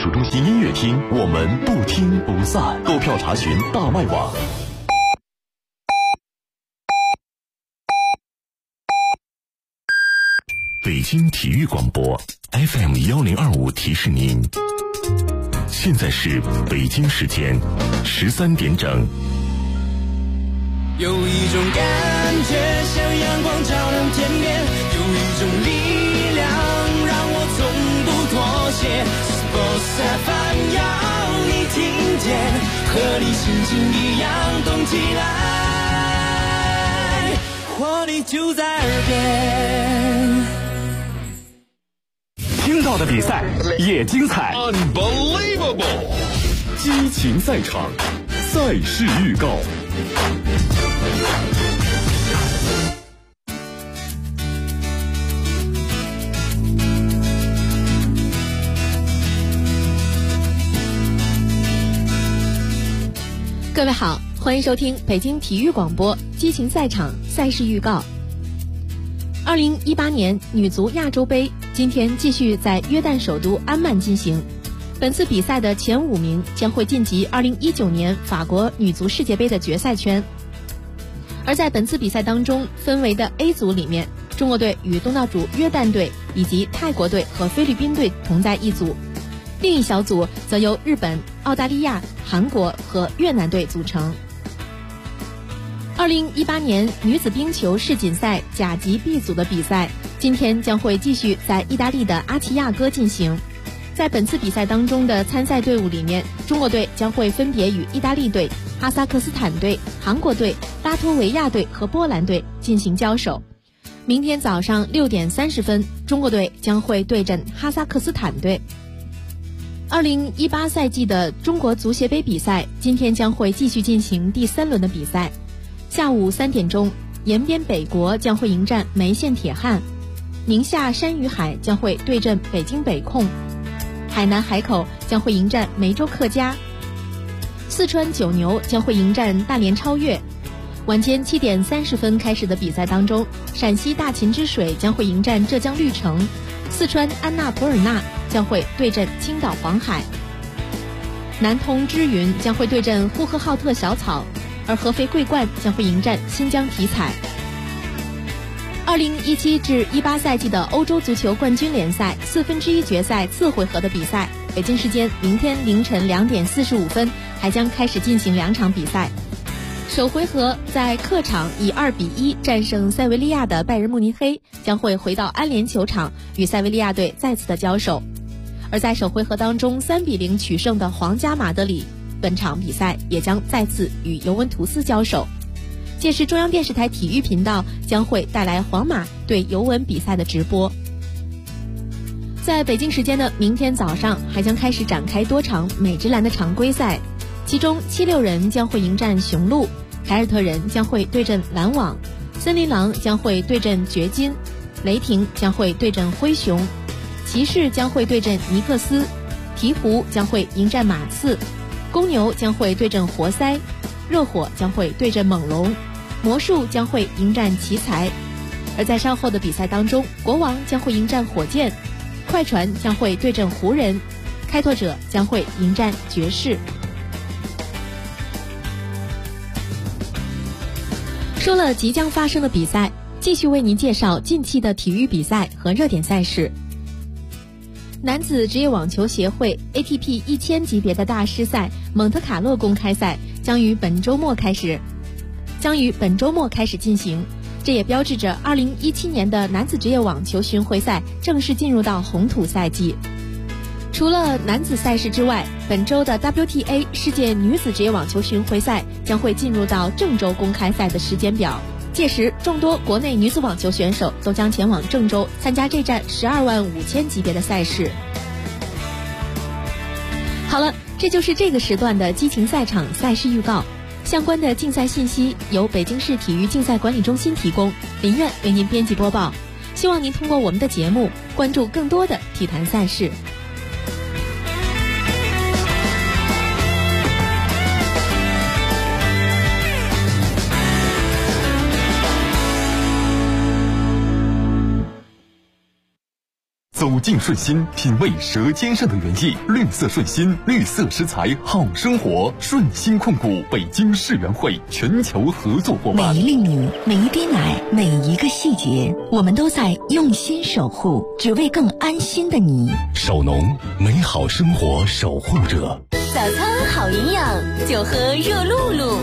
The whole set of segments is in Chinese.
术中心音乐厅，我们不听不散。购票查询大麦网。北京体育广播 FM1025提示您，现在是北京时间13点整。 有一种感觉像阳光照亮天边，有一种力量让我从不妥协。Sports FM 要你听见，和你心情一样动起来，活力就在耳边。 听到的比赛也精彩 Unbelievable， 激情赛场，赛事预告。 各位好，欢迎收听北京体育广播激情赛场赛事预告。2018年女足亚洲杯今天继续在约旦首都安曼进行，本次比赛的前5名将会晋级2019年法国女足世界杯的决赛圈。而在本次比赛当中，分为的 A 组里面，中国队与东道主约旦队以及泰国队和菲律宾队同在一组，另一小组则由日本、澳大利亚、韩国和越南队组成。2018年女子冰球世锦赛甲级 B 组的比赛今天将会继续在意大利的阿齐亚哥进行。在本次比赛当中的参赛队伍里面，中国队将会分别与意大利队、哈萨克斯坦队、韩国队、拉脱维亚队和波兰队进行交手。明天早上6点30分，中国队将会对阵哈萨克斯坦队。2018赛季的中国足协杯比赛今天将会继续进行第3轮的比赛。下午3点钟，延边北国将会迎战梅县铁汉，宁夏山与海将会对阵北京北控，海南海口将会迎战梅州客家，四川九牛将会迎战大连超越。晚间7点30分开始的比赛当中，陕西大秦之水将会迎战浙江绿城，四川安纳普尔纳将会对阵青岛黄海，南通知云将会对阵呼和浩特小草，而合肥桂冠将会迎战新疆体彩。2017至18赛季的欧洲足球冠军联赛1/4决赛次回合的比赛，北京时间明天凌晨2点45分还将开始进行2场比赛。首回合在客场以2-1战胜塞维利亚的拜仁慕尼黑将会回到安联球场与塞维利亚队再次的交手，而在首回合当中3-0取胜的皇家马德里，本场比赛也将再次与尤文图斯交手。届时中央电视台体育频道将会带来皇马对尤文比赛的直播。在北京时间的明天早上还将开始展开多场美职篮的常规赛，其中76人将会迎战雄鹿，凯尔特人将会对阵篮网，森林狼将会对阵掘金，雷霆将会对阵灰熊，骑士将会对阵尼克斯，鹈鹕将会迎战马刺，公牛将会对阵活塞，热火将会对阵猛龙，魔术将会迎战奇才。而在稍后的比赛当中，国王将会迎战火箭，快船将会对阵湖人，开拓者将会迎战爵士。说了即将发生的比赛，继续为您介绍近期的体育比赛和热点赛事。男子职业网球协会 ATP 1000级别的大师赛蒙特卡洛公开赛将于本周末开始进行，这也标志着2017年的男子职业网球巡回赛正式进入到红土赛季。除了男子赛事之外，本周的 WTA 世界女子职业网球巡回赛将会进入到郑州公开赛的时间表，届时众多国内女子网球选手都将前往郑州参加这站125000级别的赛事。好了，这就是这个时段的激情赛场赛事预告。相关的竞赛信息由北京市体育竞赛管理中心提供，林苑为您编辑播报。希望您通过我们的节目关注更多的体坛赛事。 走境顺心，品味舌尖上的原意。绿色顺心，绿色食材好生活。顺心控股北京世园会全球合作伙伴。 每一粒米，每一滴奶，每一个细节，我们都在用心守护，只为更安心的你。 首农，美好生活守护者。 早餐好营养，就喝热露露。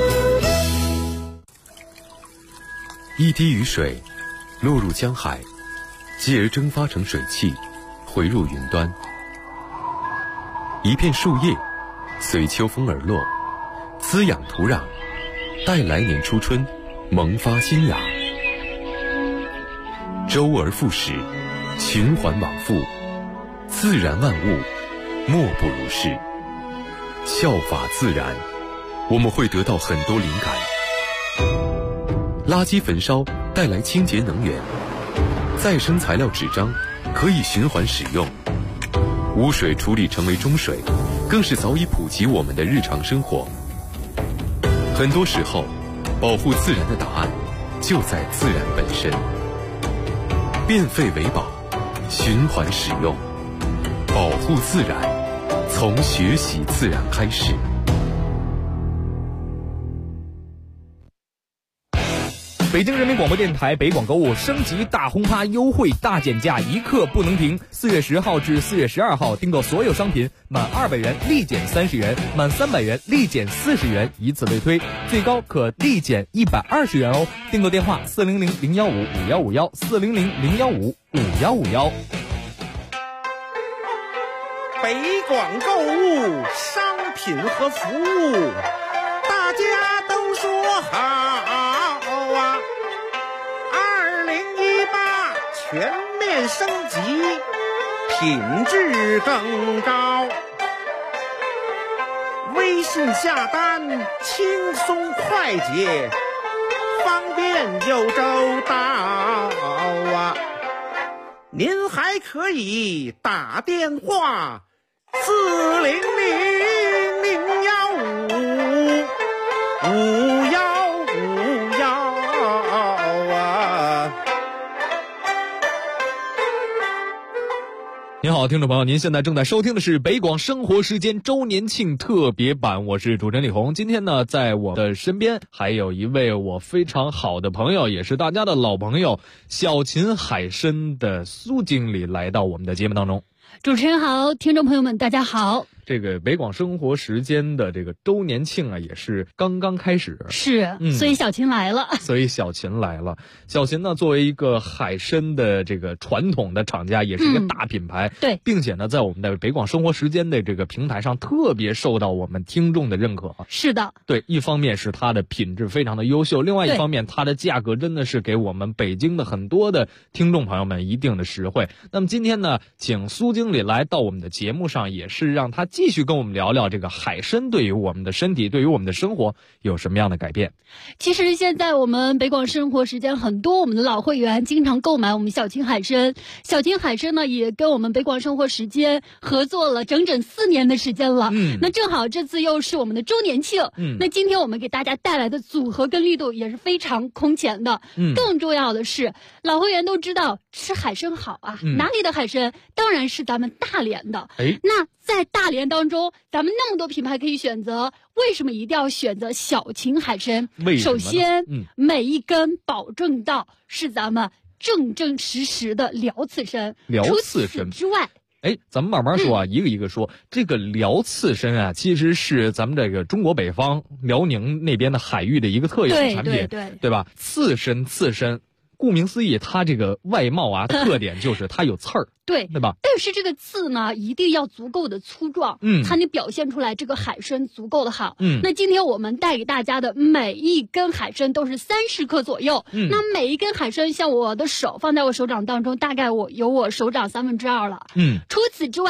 一滴雨水落入江海，继而蒸发成水汽，回入云端。一片树叶随秋风而落，滋养土壤，待来年初春萌发新芽。周而复始，循环往复，自然万物莫不如是。效法自然，我们会得到很多灵感。垃圾焚烧带来清洁能源，再生材料纸张可以循环使用，污水处理成为中水，更是早已普及我们的日常生活。很多时候，保护自然的答案就在自然本身。变废为宝，循环使用，保护自然，从学习自然开始。 北京人民广播电台北广购物升级大轰趴优惠大减价，一刻不能停。4月10号至4月12号，订购所有商品满200元立减30元，满300元立减40元，以此类推，最高可立减120元哦。订购电话400-015-5151，400-015-5151。 北广购物商品和服务，大家都说好啊！2018全面升级，品质更高。微信下单轻松快捷，方便又周到啊！您还可以打电话400-015-5151啊！ 您好，听众朋友，您现在正在收听的是北广生活时间周年庆特别版，我是主持人李红。今天呢，在我的身边还有一位我非常好的朋友，也是大家的老朋友，小秦海参的苏经理来到我们的节目当中。 主持人好，听众朋友们大家好。 这个北广生活时间的这个周年庆啊，也是刚刚开始。 是，所以小秦来了。小秦呢，作为一个海参的这个传统的厂家，也是一个大品牌。对， 并且呢，在我们的北广生活时间的这个平台上，特别受到我们听众的认可。 是的。 对，一方面是它的品质非常的优秀，另外一方面它的价格真的是给我们北京的很多的听众朋友们一定的实惠。那么今天呢，请苏经理来到我们的节目上，也是让他继续跟我们聊聊这个海参对于我们的身体，对于我们的生活有什么样的改变。 其实现在我们北广生活时间很多我们的老会员经常购买我们小秦海参，小秦海参呢也跟我们北广生活时间合作了整整4年的时间了。那正好这次又是我们的周年庆。那今天我们给大家带来的组合跟力度也是非常空前的。更重要的是，老会员都知道吃海参好啊，哪里的海参？当然是咱们大连的。那在大连当中，咱们那么多品牌可以选择，为什么一定要选择小秦海参？首先，每一根保证到是咱们正正实实的辽刺参。 除此之外， 咱们慢慢说啊，一个一个说。这个辽刺参啊，其实是咱们这个中国北方辽宁那边的海域的一个特有的产品，对吧？刺参，顾名思义，它这个外貌啊特点就是它有刺儿，对吧？ 但是这个刺呢，一定要足够的粗壮，才能表现出来这个海参足够的好。那今天我们带给大家的每一根海参都是30克左右。那每一根海参，像我的手放在我手掌当中，大概有我手掌2/3了。除此之外，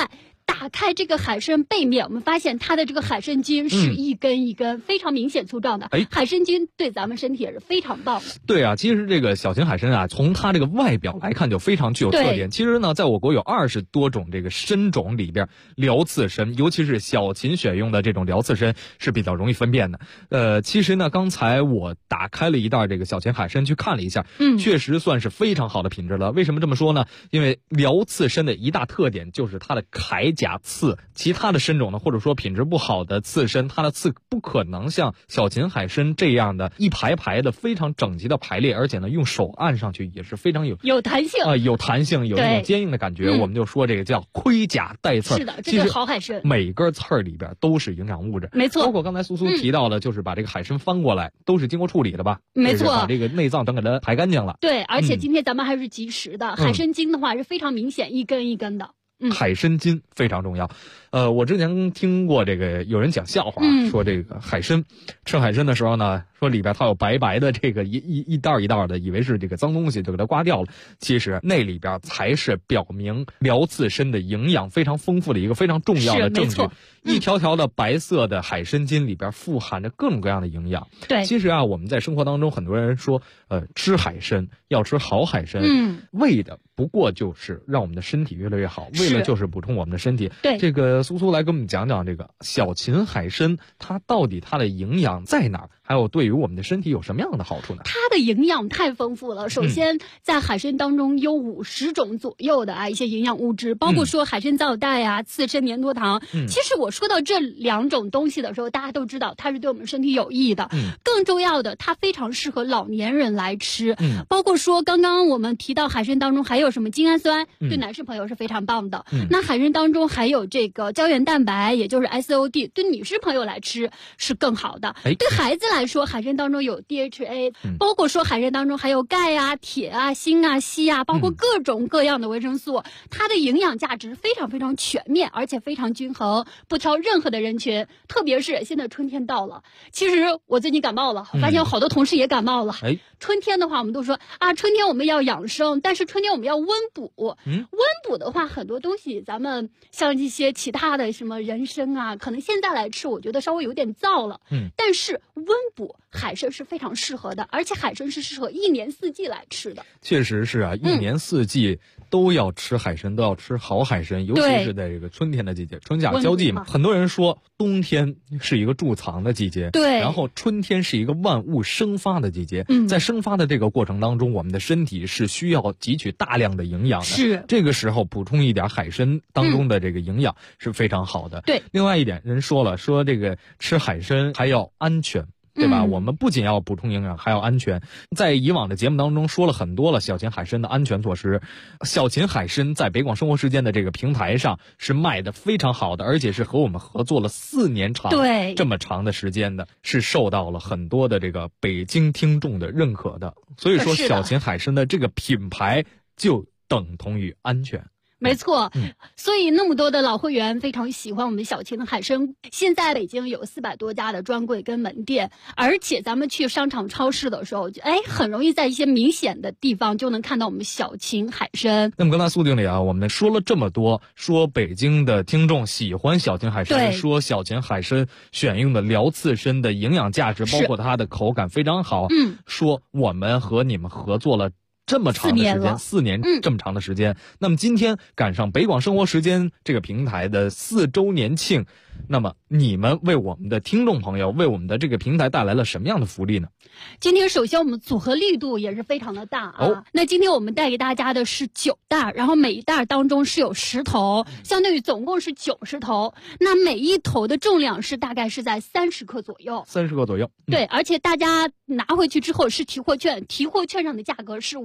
打开这个海参背面，我们发现它的这个海参筋是一根一根非常明显粗壮的。海参筋对咱们身体也是非常棒的。 对啊，其实这个小秦海参啊，从它这个外表来看就非常具有特点。其实呢，在我国有20多种这个参种里边，辽刺参，尤其是小秦选用的这种辽刺参是比较容易分辨的。其实呢，刚才我打开了一袋这个小秦海参去看了一下，确实算是非常好的品质了。为什么这么说呢？因为辽刺参的一大特点就是它的铠甲刺，其他的参种呢，或者说品质不好的刺参，它的刺不可能像小秦海参这样的一排排的非常整齐的排列，而且呢，用手按上去也是非常有弹性有弹性，有那种坚硬的感觉。我们就说这个叫盔甲带刺。 是的，这是好海参。 每根刺儿里边都是营养物质， 没错。 包括刚才苏苏提到的，就是把这个海参翻过来，都是经过处理的吧？ 没错， 把这个内脏等给它排干净了。 对，而且今天咱们还是及时的，海参筋的话是非常明显，一根一根的。 海参筋非常重要。我之前听过这个有人讲笑话，说这个海参吃海参的时候呢，说里边它有白白的这个一袋一袋的，以为是这个脏东西，就给它刮掉了。其实那里边才是表明辽刺参的营养非常丰富的一个非常重要的证据。一条条的白色的海参筋里边富含着各种各样的营养。 对， 其实啊，我们在生活当中很多人说，吃海参要吃好海参，为的不过就是让我们的身体越来越好，为了就是补充我们的身体。 对， 这个苏苏来跟我们讲讲这个小秦海参，它到底它的营养在哪儿？还有对于我们的身体有什么样的好处呢？ 它的营养太丰富了。首先，在海参当中有50种左右的一些营养物质，包括说海参皂带啊、刺参粘多糖。其实我说到这2种东西的时候，大家都知道它是对我们身体有益的。更重要的，它非常适合老年人来吃。包括说刚刚我们提到海参当中还有什么精氨酸，对男士朋友是非常棒的。那海参当中还有这个胶原蛋白，也就是 SOD， 对女士朋友来吃是更好的。对孩子来说，海参当中有 DHA，包括说海参当中还有钙啊、铁啊、锌啊、硒啊，包括各种各样的维生素，它的营养价值非常非常全面，而且非常均衡，不挑任何的人群。特别是现在春天到了，其实我最近感冒了，发现好多同事也感冒了。春天的话，我们都说啊，春天我们要养生，但是春天我们要温补。温补的话，很多东西咱们像一些其他的什么人参啊，可能现在来吃，我觉得稍微有点燥了。但是温补海参是非常适合的，而且海参是适合1年4季来吃的。 确实是啊，1年4季都要吃海参，都要吃好海参，尤其是在这个春天的季节，春夏交际嘛。很多人说冬天是一个贮藏的季节， 对， 然后春天是一个万物生发的季节。在生发的这个过程当中，我们的身体是需要汲取大量的营养的。 是， 这个时候补充一点海参当中的这个营养是非常好的。 对， 另外一点，人说了，说这个吃海参还要安全。对吧？我们不仅要补充营养，还要安全。在以往的节目当中说了很多了小秦海参的安全措施。小秦海参在北广生活时间的这个平台上是卖的非常好的，而且是和我们合作了4年长， 对， 这么长的时间的，是受到了很多的这个北京听众的认可的。所以说，小秦海参的这个品牌就等同于安全。 没错，所以那么多的老会员非常喜欢我们小秦的海参。现在北京有400多家的专柜跟门店，而且咱们去商场超市的时候，很容易在一些明显的地方就能看到我们小秦海参。 那么刚才苏经理啊，我们说了这么多，说北京的听众喜欢小秦海参，说小秦海参选用的辽刺参的营养价值，包括它的口感非常好。说我们和你们合作了这么长的时间，4年这么长的时间。那么今天赶上北广生活时间这个平台的4周年庆，那么你们为我们的听众朋友，为我们的这个平台带来了什么样的福利呢？ 今天首先我们组合力度也是非常的大啊。那今天我们带给大家的是9袋，然后每一袋当中是有10头，相当于总共是90头。那每一头的重量是大概是在30克左右。 30克左右。 对，而且大家拿回去之后是提货券，提货券上的价格是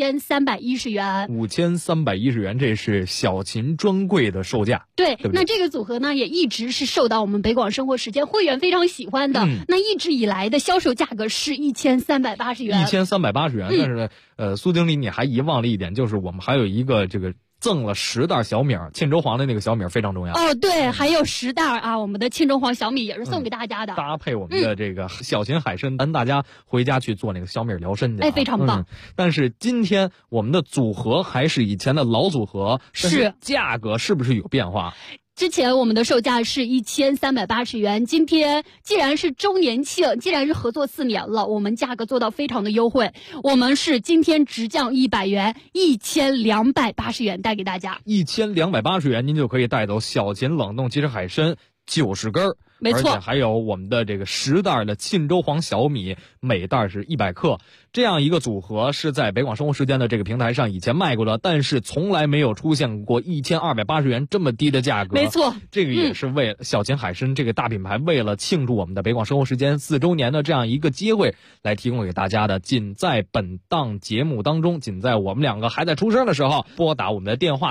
5310元。 5310元，这是小秦专柜的售价。 对，那这个组合呢也一直是受到我们北广生活时间会员非常喜欢的。那一直以来的销售价格是1380元。 1380元，但是苏经理你还遗忘了一点，就是我们还有一个这个赠了10袋小米，沁州黄的那个小米非常重要。 对，还有10袋啊，我们的沁州黄小米也是送给大家的， 搭配我们的这个小秦海参，咱大家回家去做那个小米疗身去。 非常棒。 但是今天我们的组合还是以前的老组合， 是价格是不是有变化？ 之前我们的售价是1380元，今天既然是周年庆，既然是合作4年了，我们价格做到非常的优惠，我们是今天直降100元，1280元带给大家。 1280元您就可以带走小秦冷冻即食海参90根， 没错， 而且还有我们的这个10袋的沁州黄小米，每袋是100克，这样一个组合是在北广生活时间的这个平台上以前卖过的，但是从来没有出现过1280元这么低的价格。 没错， 这个也是为了小秦海参这个大品牌为了庆祝我们的北广生活时间4周年的这样一个机会来提供给大家的。仅在本档节目当中，仅在我们两个还在出声的时候，拨打我们的电话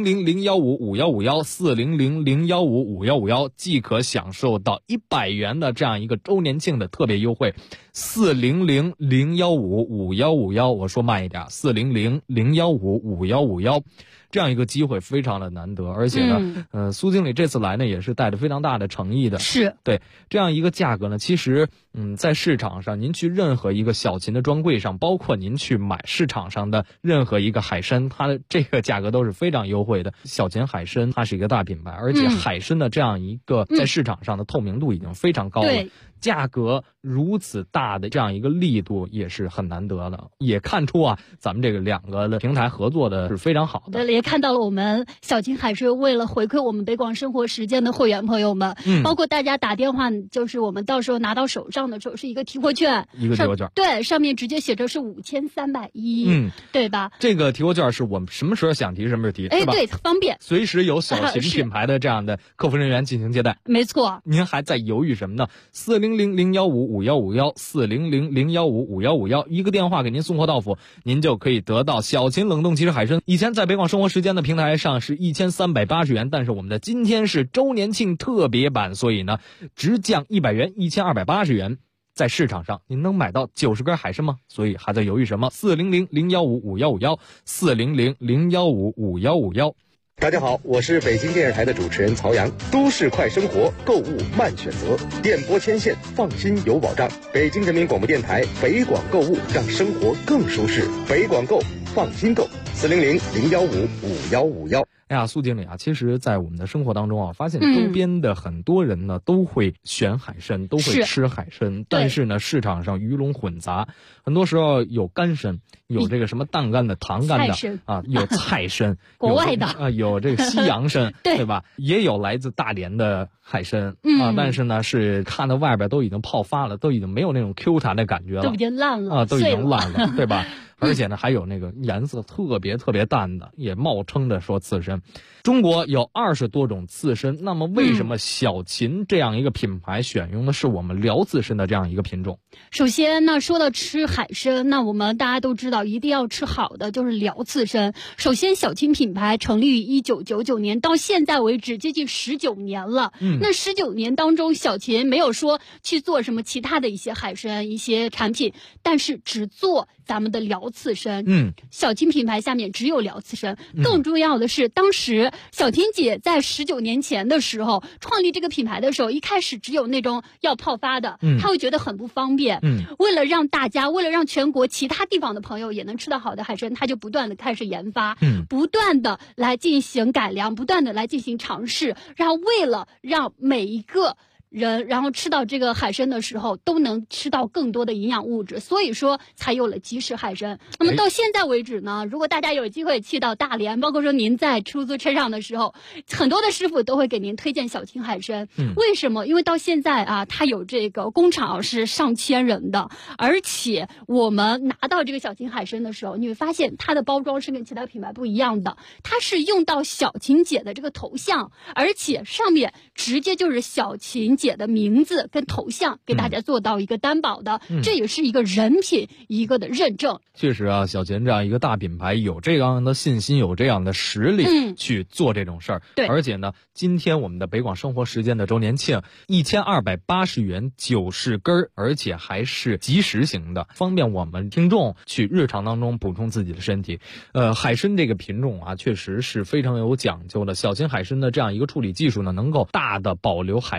400-015-5151，400-015-5151，即可享受到100元的这样一个周年庆的特别优惠。400-015-5151，我说慢一点，400-015-5151，这样一个机会非常的难得，而且呢，苏经理这次来呢也是带着非常大的诚意的， 是对这样一个价格呢，其实在市场上您去任何一个小秦的专柜上，包括您去买市场上的任何一个海参，它的这个价格都是非常优惠的。小秦海参它是一个大品牌，而且海参的这样一个在市场上的透明度已经非常高了，价格如此大的这样一个力度也是很难得的，也看出啊咱们这个两个的平台合作的是非常好的。 对，也看到了我们小秦海参为了回馈我们北广生活时间的会员朋友们，包括大家打电话，就是我们到时候拿到手上的时候是一个提货券，对，上面直接写着是5310，对吧？ 这个提货券是我们什么时候想提什么时候提，是吧？ 对，方便， 随时有小秦品牌的这样的客服人员进行接待。 没错， 您还在犹豫什么呢？400-015-5151，400-015-5151，一个电话给您送货到府，您就可以得到小秦冷冻即食海参。以前在北广生活时间的平台上是1380元，但是我们的今天是周年庆特别版，所以呢直降100元，1280元。在市场上您能买到90根海参吗？所以还在犹豫什么？400-015-5151，400-015-5151。 大家好，我是北京电视台的主持人曹阳。都市快生活，购物慢选择，电波牵线，放心有保障。北京人民广播电台北广购物，让生活更舒适。北广购，放心购，400-015-5151。 哎呀，苏经理啊，其实在我们的生活当中啊，发现周边的很多人呢都会选海参，都会吃海参，但是呢市场上鱼龙混杂，很多时候有干参，有这个什么淡干的、糖干的啊，有菜参， 国外的啊，有这个西洋参，对吧？也有来自大连的海参啊，但是呢是看到外边都已经泡发了，都已经没有那种 Q 弹的感觉了， 都已经烂了啊，都已经烂了，对吧？而且呢，还有那个颜色特别淡的，也冒称的说刺参。中国有20多种刺参，那么为什么小秦这样一个品牌选用的是我们辽刺参的这样一个品种？ 首先呢，说到吃海参，那我们大家都知道，一定要吃好的，就是辽刺参。首先，小秦品牌成立于1999年，到现在为止接近19年了。那19年当中，小秦没有说去做什么其他的一些海参一些产品，但是只做咱们的辽刺参。小秦品牌下面只有辽刺参。更重要的是，当时小秦姐在19年前的时候创立这个品牌的时候，一开始只有那种要泡发的，她会觉得很不方便。为了让大家，为了让全国其他地方的朋友也能吃到好的海参，她就不断的开始研发，不断的来进行改良，不断的来进行尝试，然后为了让每一个人然后吃到这个海参的时候都能吃到更多的营养物质，所以说才有了即食海参。那么到现在为止呢，如果大家有机会去到大连，包括说您在出租车上的时候，很多的师傅都会给您推荐小秦海参。为什么？因为到现在啊，它有这个工厂是上千人的，而且我们拿到这个小秦海参的时候，你会发现它的包装是跟其他品牌不一样的，它是用到小秦姐的这个头像，而且上面直接就是小秦姐的名字跟头像给大家做到一个担保的，这也是一个人品一个的认证。 确实啊，小秦这样一个大品牌有这样的信心，有这样的实力去做这种事儿。 对， 而且呢，今天我们的北广生活时间的周年庆，1280元90根，而且还是即食型的，方便我们听众去日常当中补充自己的身体。海参这个品种啊，确实是非常有讲究的。小秦海参的这样一个处理技术呢，能够大的保留海参当中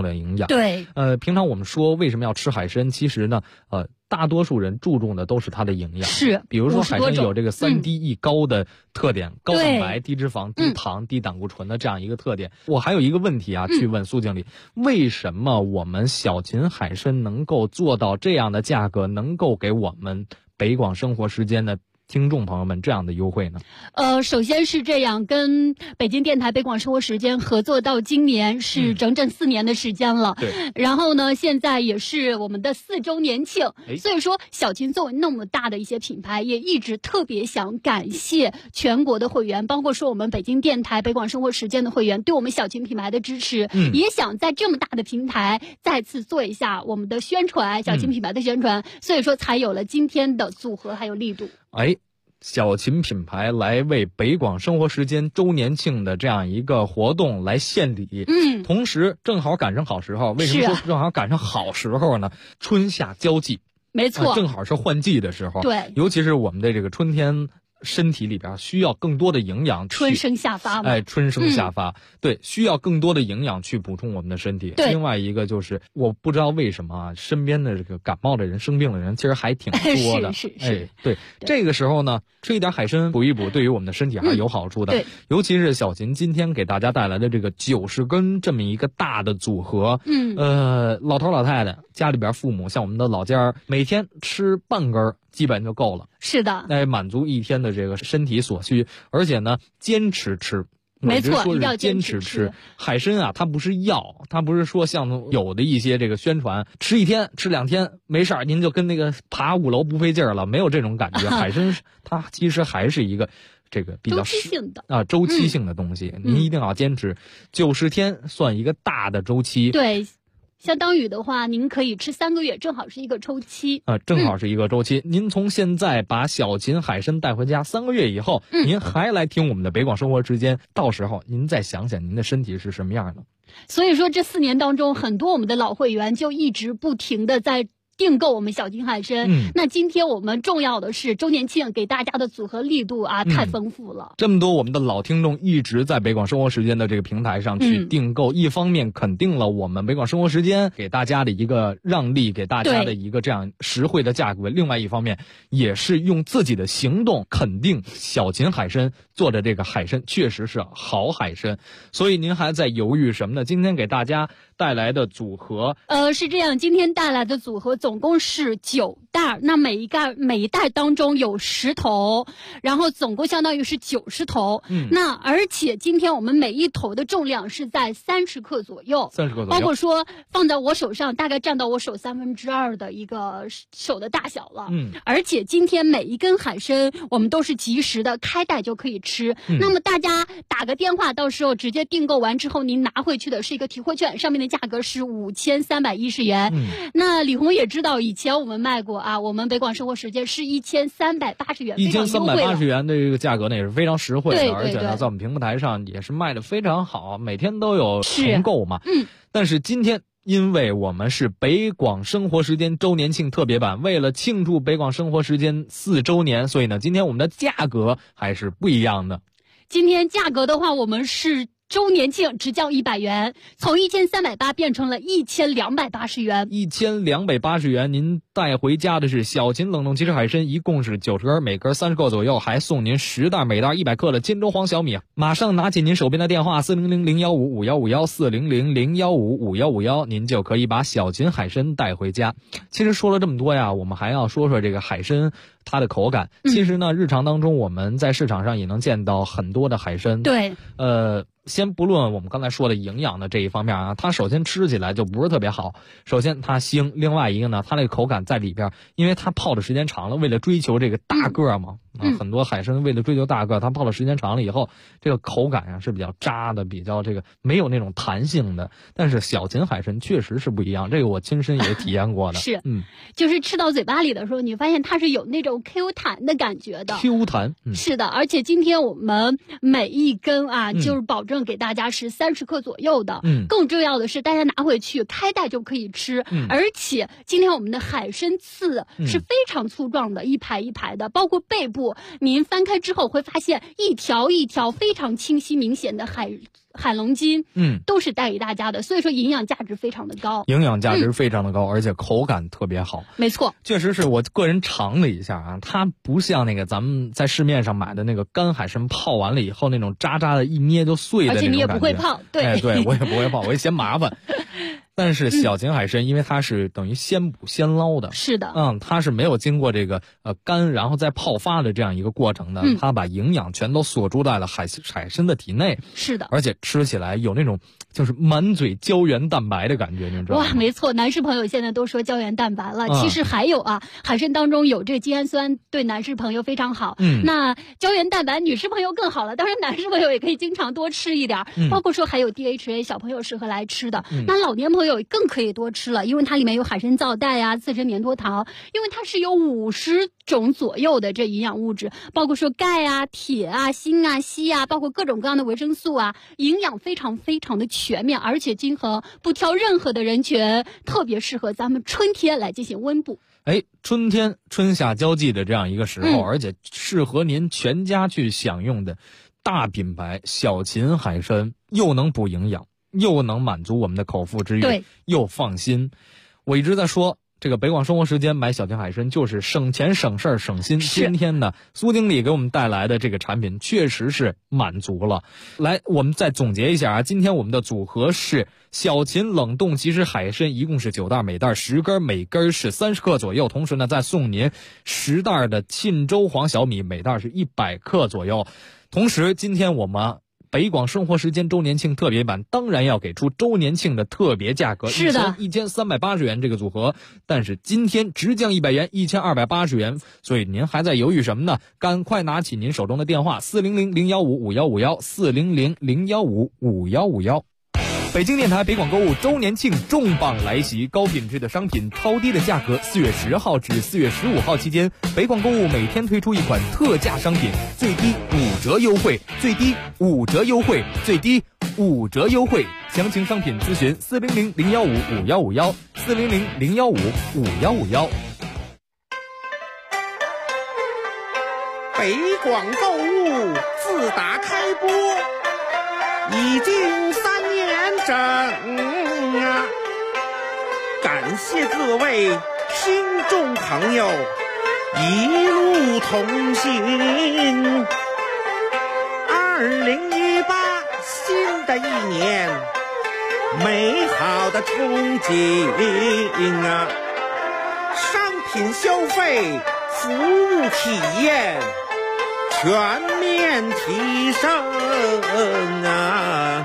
重的营养。 对， 平常我们说为什么要吃海参，其实呢，大多数人注重的都是它的营养。 是， 比如说海参有这个3D1高的特点，高蛋白、低脂肪、低糖、低胆固醇的这样一个特点。我还有一个问题啊，去问苏经理，为什么我们小秦海参能够做到这样的价格，能够给我们北广生活时间的听众朋友们这样的优惠呢？ 首先是这样，跟北京电台北广生活时间合作到今年是整整4年的时间了。 对。 然后呢，现在也是我们的4周年庆，所以说小秦作为那么大的一些品牌，也一直特别想感谢全国的会员，包括说我们北京电台北广生活时间的会员对我们小秦品牌的支持，也想在这么大的平台再次做一下我们的宣传，小秦品牌的宣传，所以说才有了今天的组合还有力度。 小秦品牌来为北广生活时间周年庆的这样一个活动来献礼，同时正好赶上好时候。为什么说正好赶上好时候呢？春夏交际， 没错， 正好是换季的时候。 对， 尤其是我们的这个春天，身体里边需要更多的营养， 春生夏发嘛。 春生夏发，对，需要更多的营养去补充我们的身体。另外一个就是，我不知道为什么啊，身边的这个感冒的人、生病的人其实还挺多的。 是。 对，这个时候呢，吃一点海参补一补，对于我们的身体还是有好处的。 对， 尤其是小秦今天给大家带来的这个90根这么一个大的组合。老头老太太家里边父母，像我们的老家每天吃半根基本就够了。 是的， 满足一天的这个身体所需，而且呢，坚持吃。 没错，一定要坚持吃海参啊，它不是药，它不是说像有的一些这个宣传，吃1天、吃2天没事儿，您就跟那个爬5楼不费劲儿了，没有这种感觉。海参它其实还是一个这个比较周期性的周期性的东西，您一定要坚持。90天算一个大的周期。 对。相当于的话，您可以吃3个月，正好是一个周期。 正好是一个周期。您从现在把小秦海参带回家，3个月以后，您还来听我们的北广生活时间，到时候您再想想您的身体是什么样的。 所以说，这4年当中，很多我们的老会员就一直不停的在订购我们小秦海参。那今天我们重要的是周年庆给大家的组合力度啊，太丰富了。 这么多我们的老听众一直在北广生活时间的这个平台上去订购，一方面肯定了我们北广生活时间给大家的一个让利，给大家的一个这样实惠的价格，另外一方面也是用自己的行动肯定小秦海参做的这个海参确实是好海参。所以您还在犹豫什么呢？今天给大家带来的组合是这样，今天带来的组合总共是9袋，那每一袋当中有10头，然后总共相当于是90头。那而且今天我们每一头的重量是在30克左右，30克左右，包括说放在我手上大概占到我手2/3的一个手的大小了。而且今天每一根海参我们都是及时的开袋就可以吃。那么大家打个电话，到时候直接订购完之后，您拿回去的是一个提货券，上面的价格是5310元。那李红也知道，以前我们卖过啊，我们北广生活时间是1380元 ，1380元的这个价格呢也是非常实惠的。 对， 而且呢，在我们平台上也是卖的非常好，每天都有重购嘛。但是今天因为我们是北广生活时间周年庆特别版，为了庆祝北广生活时间4周年，所以呢，今天我们的价格还是不一样的。 今天价格的话，我们是周年庆直降100元，从1380变成了1280元。 1280元，您带回家的是小秦冷冻鸡翅海参，一共是90根，每根30克左右，还送您10袋，每袋100克的金州黄小米。马上拿起您手边的电话400-015-5151，400-015-5151，您就可以把小秦海参带回家。其实说了这么多呀，我们还要说说这个海参它的口感。其实呢，日常当中我们在市场上也能见到很多的海参。 对， 先不论我们刚才说的营养的这一方面啊，它首先吃起来就不是特别好。首先它腥，另外一个呢，它那个口感在里边，因为它泡的时间长了，为了追求这个大个嘛，很多海参为了追求大个，它泡的时间长了以后，这个口感啊是比较渣的，比较这个没有那种弹性的。但是小秦海参确实是不一样，这个我亲身也体验过的。 是，就是吃到嘴巴里的时候，你发现它是有那种 Q 弹的感觉的。 Q 弹， 是的，而且今天我们每一根啊，就是保证给大家是30克左右的。更重要的是，大家拿回去开袋就可以吃。而且今天我们的海参刺是非常粗壮的，一排一排的，包括背部部，您翻开之后会发现一条一条非常清晰明显的海龙筋，都是带给大家的，所以说营养价值非常的高， 营养价值非常的高，而且口感特别好。 没错， 确实是我个人尝了一下啊，它不像那个咱们在市面上买的那个干海参泡完了以后那种渣渣的，一捏就碎的那种感觉。 而且你也不会泡，对， 哎，对我也不会泡，我也嫌麻烦。但是小秦海参，因为它是等于现捕现捞的， 是的， 它是没有经过这个干然后再泡发的这样一个过程的，它把营养全都锁住在了海参的体内， 是的， 而且吃起来有那种就是满嘴胶原蛋白的感觉，你知道吗？ 哇，没错，男士朋友现在都说胶原蛋白了，其实还有啊，海参当中有这精氨酸，对男士朋友非常好。那胶原蛋白女士朋友更好了，当然男士朋友也可以经常多吃一点，包括说还有 DHA， 小朋友适合来吃的。那老年朋友更可以多吃了，因为它里面有海参皂苷啊、自身棉多糖，因为它是有50种左右的这营养物质，包括说钙啊、铁啊、锌啊、硒啊，包括各种各样的维生素啊，营养非常非常的全面，而且均衡，不挑任何的人群，特别适合咱们春天来进行温补。 春天春夏交际的这样一个时候，而且适合您全家去享用的大品牌小秦海参，又能补营养，又能满足我们的口腹之欲，又放心。我一直在说这个北广生活时间买小秦海参就是省钱省事儿省心。今天呢，苏经理给我们带来的这个产品确实是满足了。来，我们再总结一下啊，今天我们的组合是小秦冷冻即食海参，一共是9袋，每袋10根，每根是30克左右。同时呢，再送您10袋的沁州黄小米，每袋是100克左右。同时，今天我们北广生活时间周年庆特别版当然要给出周年庆的特别价格， 是的 ，1380元这个组合，但是今天直降100元，1280元，所以您还在犹豫什么呢？赶快拿起您手中的电话400-015-5151，400-015-5151。北京电台北广购物周年庆重磅来袭，高品质的商品，超低的价格。4月10号至4月15号期间，北广购物每天推出一款特价商品，最低5折优惠，最低5折优惠，最低5折优惠。详情商品咨询400-015-5151，400-015-5151。 北广购物自打开播已经3年整啊！感谢各位听众朋友一路同行。2018新的一年，美好的憧憬啊！商品消费，服务体验全面提升啊！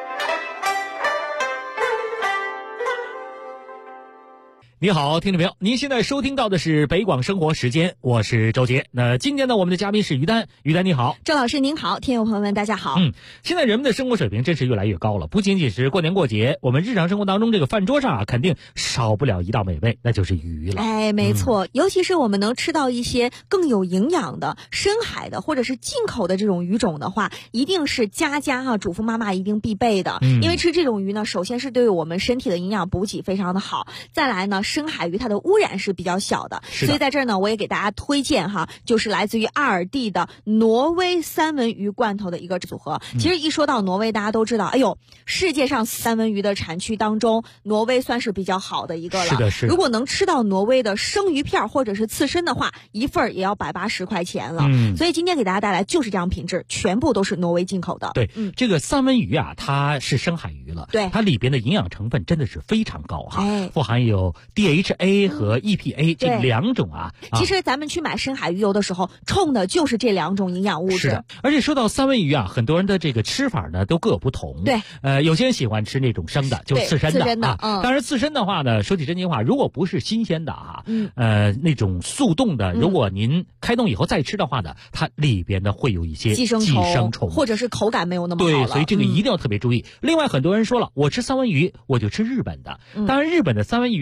你好，听众朋友，您现在收听到的是北广生活时间，我是周杰。那今天呢，我们的嘉宾是于丹，于丹你好。 周老师您好，听友朋友们大家好。 现在人们的生活水平真是越来越高了，不仅仅是过年过节，我们日常生活当中这个饭桌上啊，肯定少不了一道美味，那就是鱼了。 哎，没错，尤其是我们能吃到一些更有营养的深海的或者是进口的这种鱼种的话，一定是家主妇妈妈一定必备的。因为吃这种鱼呢，首先是对我们身体的营养补给非常的好，再来呢，深海鱼它的污染是比较小的，所以在这儿呢，我也给大家推荐就是来自于阿尔蒂的挪威三文鱼罐头的一个组合。其实一说到挪威，大家都知道，哎呦，世界上三文鱼的产区当中，挪威算是比较好的一个了。 是的。 如果能吃到挪威的生鱼片或者是刺身的话，一份也要180块钱了。所以今天给大家带来就是这样品质，全部都是挪威进口的。 对，这个三文鱼啊，它是深海鱼了， 对， 它里边的营养成分真的是非常高富含有 DHA 和 EPA 这2种啊。 其实咱们去买深海鱼油的时候，冲的就是这2种营养物质。 是的，而且说到三文鱼啊，很多人的这个吃法呢都各有不同。 对， 有些人喜欢吃那种生的，就刺身的当然刺身的话呢，说起真心话，如果不是新鲜的那种速冻的，如果您开动以后再吃的话呢，它里边呢会有一些寄生虫， 或者是口感没有那么好了。 对，所以这个一定要特别注意。另外很多人说了，我吃三文鱼我就吃日本的，当然日本的三文鱼呢也还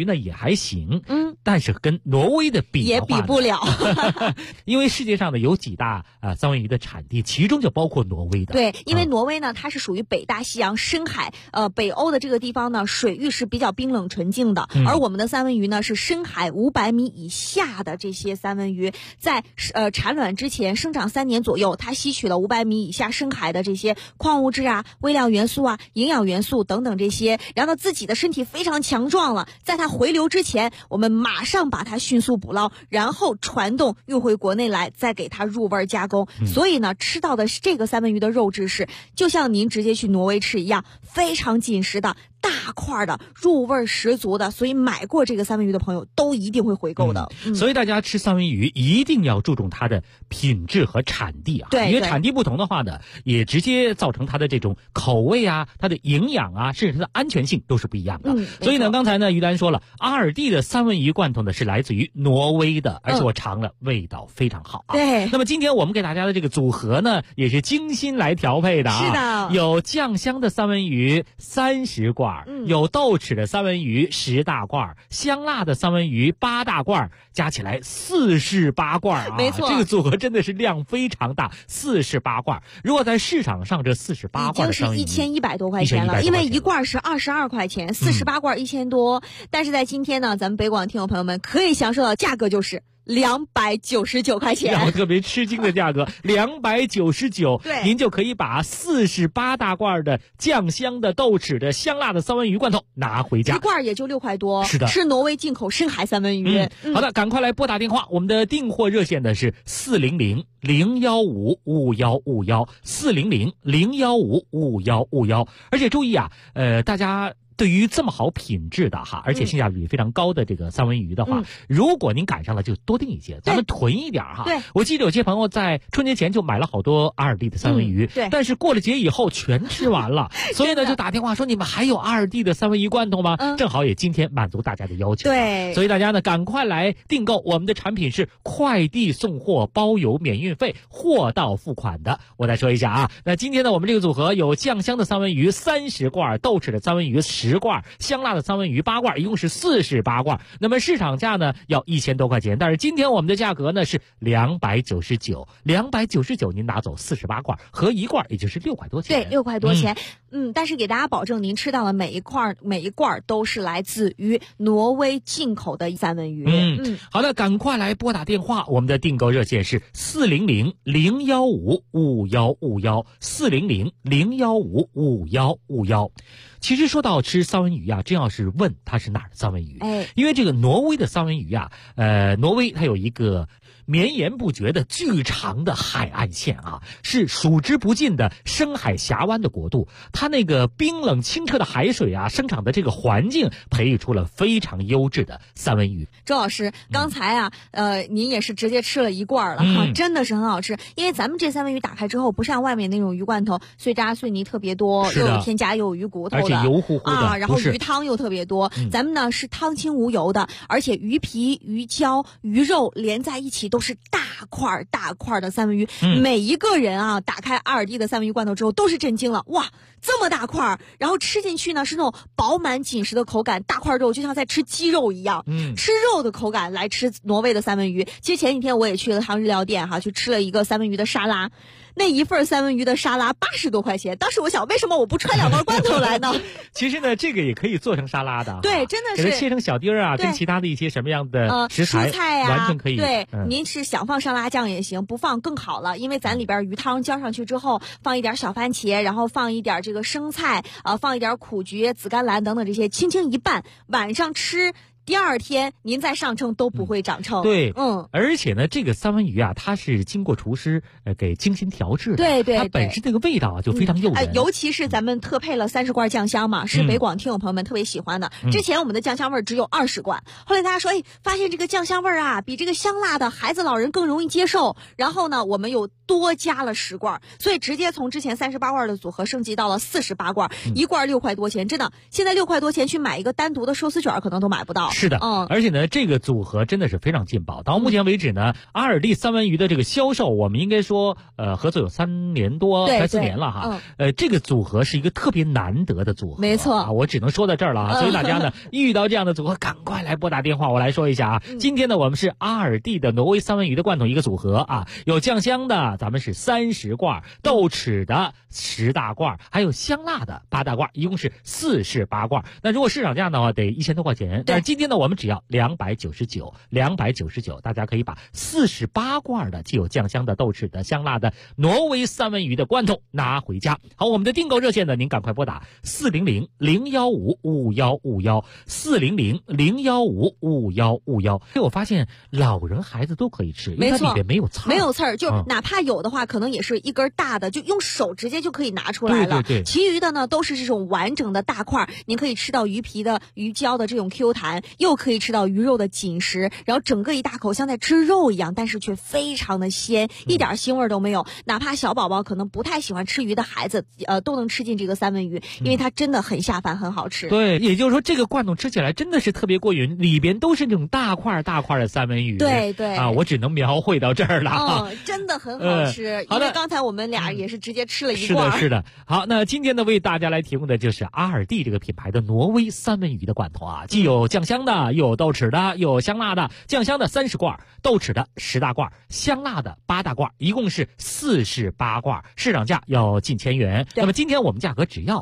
还行，但是跟挪威的比的话也比不了， 因为世界上呢有几大三文鱼的产地，其中就包括挪威的。 对，因为挪威呢，它是属于北大西洋深海，北欧的这个地方呢，水域是比较冰冷纯净的，而我们的三文鱼呢是深海500米以下的这些三文鱼，在产卵之前生长3年左右，它吸取了500米以下深海的这些矿物质啊、微量元素啊、营养元素等等这些，然后自己的身体非常强壮了，在它回流之前，我们马上把它迅速捕捞，然后传动运回国内来，再给它入味加工。所以呢，吃到的这个三文鱼的肉质是就像您直接去挪威吃一样，非常紧实的大块的，入味十足的，所以买过这个三文鱼的朋友都一定会回购的。 所以大家吃三文鱼一定要注重它的品质和产地啊， 对， 因为产地不同的话呢，也直接造成它的这种口味啊、它的营养啊，甚至它的安全性都是不一样的。所以呢，刚才呢于丹说了，阿尔蒂的三文鱼罐头呢是来自于挪威的，而且我尝了，味道非常好啊。 对。 那么今天我们给大家的这个组合呢，也是精心来调配的啊。 是的。 有酱香的三文鱼30罐，有豆豉的三文鱼10大罐，香辣的三文鱼8大罐，加起来48罐啊！ 没错， 这个组合真的是量非常大，48罐。如果在市场上这48罐的三文鱼已经是1100多块钱了，因为一罐是22块钱，48罐1000多。但是在今天呢，咱们北广听友朋友们可以享受到价格就是299块钱， 让我特别吃惊的价格，299， 对， 您就可以把48大罐的酱香的、豆豉的、香辣的三文鱼罐头拿回家， 一罐也就6块多， 是的， 是挪威进口深海三文鱼。 好的，赶快来拨打电话，我们的订货热线呢是400-015-5151，400-015-5151，而且注意啊，大家对于这么好品质的哈，而且性价比非常高的这个三文鱼的话，如果您赶上了就多订一些，咱们囤一点哈。 对， 我记得有些朋友在春节前就买了好多阿尔蒂的三文鱼， 对， 但是过了节以后全吃完了，所以呢就打电话说你们还有阿尔蒂的三文鱼罐头吗？正好也今天满足大家的要求。 对， 所以大家呢赶快来订购，我们的产品是快递送货包邮免运费，货到付款的。我再说一下啊，那今天呢我们这个组合有酱香的三文鱼30罐，豆豉的三文鱼10罐，香辣的三文鱼8罐，一共是48罐。那么市场价呢要1000多块钱，但是今天我们的价格呢是299，299您拿走48罐，合一罐也就是6块多钱。 对，6块多钱。但是给大家保证，您吃到的每一罐都是来自于挪威进口的三文鱼。 好的，赶快来拨打电话，我们的订购热线是400-015-5151，400-015-5151。其实说到吃三文鱼啊，真要是问它是哪儿的三文鱼，因为这个挪威的三文鱼啊，挪威它有一个绵延不绝的巨长的海岸线啊，是数之不尽的深海峡湾的国度。它那个冰冷清澈的海水啊，生长的这个环境，培育出了非常优质的三文鱼。 周老师，刚才啊，您也是直接吃了一罐了哈，真的是很好吃。因为咱们这三文鱼打开之后，不像外面那种鱼罐头碎渣碎泥特别多，又有添加又有鱼骨头的， 而且油乎乎的啊，然后鱼汤又特别多。咱们呢是汤清无油的，而且鱼皮、鱼胶、鱼肉连在一起都是大块大块的三文鱼。每一个人啊，打开阿尔蒂的三文鱼罐头之后都是震惊了，哇，这么大块，然后吃进去呢是那种饱满紧实的口感，大块肉就像在吃鸡肉一样，吃肉的口感来吃挪威的三文鱼。其实前几天我也去了趟日料店哈，去吃了一个三文鱼的沙拉。那一份三文鱼的沙拉80多块钱，当时我想为什么我不揣2罐罐头来呢？ 其实呢，这个也可以做成沙拉的， 对，真的是给它切成小丁儿啊，跟其他的一些什么样的食材， 蔬菜啊， 完全可以。 对，您是想放沙拉酱也行，不放更好了，因为咱里边鱼汤浇上去之后，放一点小番茄，然后放一点这个生菜，放一点苦菊、紫甘蓝等等这些，轻轻一拌，晚上吃。第二天您再上称都不会长称。 对，而且呢，这个三文鱼啊，它是经过厨师给精心调制的， 对， 它本身这个味道啊就非常诱人。 尤其是咱们特配了30罐酱香嘛，是北广听友朋友们特别喜欢的。之前我们的酱香味只有20罐，后来大家说，发现这个酱香味啊，比这个香辣的孩子老人更容易接受。然后呢，我们又多加了10罐，所以直接从之前38罐的组合升级到了48罐，一罐6块多钱，真的，现在6块多钱去买一个单独的寿司卷可能都买不到。 是的，而且呢，这个组合真的是非常劲爆。到目前为止呢，阿尔蒂三文鱼的这个销售，我们应该说，合作有3年多，快4年了哈。这个组合是一个特别难得的组合， 没错， 我只能说到这儿了啊。所以大家呢，遇到这样的组合，赶快来拨打电话，我来说一下啊。今天呢，我们是阿尔蒂的挪威三文鱼的罐头一个组合啊，有酱香的，咱们是30罐，豆豉的10大罐，还有香辣的8大罐，一共是48罐。那如果市场价的话，得1000多块钱。但是今天呢，我们只要299，大家可以把48罐的既有酱香的、豆豉的、香辣的挪威三文鱼的罐头拿回家。好，我们的订购热线呢，您赶快拨打400-015-5151，400-015-5151。我发现老人孩子都可以吃，因为它里边没有刺儿， 没有刺儿，就哪怕有的话，可能也是一根大的，就用手直接就可以拿出来了。 对， 其余的呢都是这种完整的大块，您可以吃到鱼皮的、鱼胶的这种 Q 弹，又可以吃到鱼肉的紧实，然后整个一大口像在吃肉一样，但是却非常的鲜，一点腥味都没有。哪怕小宝宝可能不太喜欢吃鱼的孩子，都能吃进这个三文鱼，因为它真的很下饭，很好吃。 对，也就是说这个罐头吃起来真的是特别过瘾，里边都是那种大块的三文鱼。 对啊，我只能描绘到这儿了。 真的很好吃。因为刚才我们俩也是直接吃了一罐。 是的。好，那今天呢，为大家来提供的就是阿尔蒂这个品牌的挪威三文鱼的罐头啊，既有酱香的，又有豆豉的，又有香辣的。酱香的30罐，豆豉的10大罐，香辣的8大罐，一共是48罐，市场价要近1000元。那么今天我们价格只要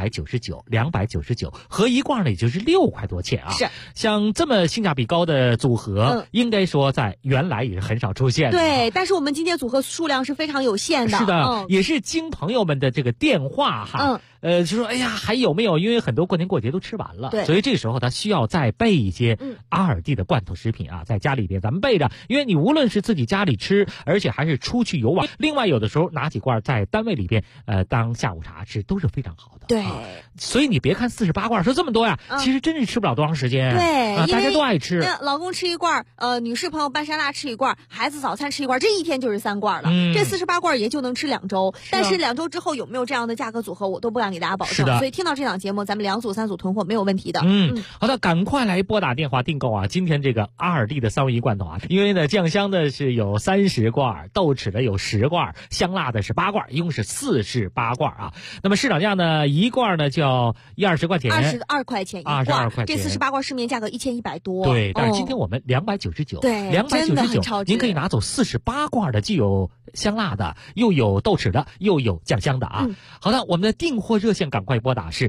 299，合一罐呢也就是6块多钱啊。 是， 像这么性价比高的组合，应该说在原来也是很少出现的。 对，但是我们今天组合数量是非常有限的。 是的，也是经朋友们的这个电话哈。就说哎呀还有没有？因为很多过年过节都吃完了，所以这时候他需要再备一些阿尔蒂的罐头食品啊，在家里边咱们备着，因为你无论是自己家里吃，而且还是出去游玩，另外有的时候拿几罐在单位里边当下午茶吃都是非常好的。 对， 所以你别看48罐说这么多呀，其实真是吃不了多长时间。 对， 大家都爱吃。 老公吃一罐，女士朋友拌沙拉吃一罐，孩子早餐吃一罐，这一天就是3罐了。这48罐也就能吃2周，但是2周之后有没有这样的价格组合，我都不敢给大家保证。 是的， 所以听到这档节目，咱们2组3组囤货没有问题的。 好的，赶快来拨打电话订购啊！今天这个阿尔蒂的三文鱼罐头啊，因为呢酱香的是有30罐，豆豉的有10罐，香辣的是8罐，一共是48罐啊。那么市场价呢，一罐呢就要120块钱 ，22块钱一罐 ，22块钱。 这48罐市面价格1100多。 对，但是今天我们299， 对 ，299，您可以拿走48罐的，既有香辣的，又有豆豉的，又有酱香的啊。好的，我们的订货热线赶快拨打是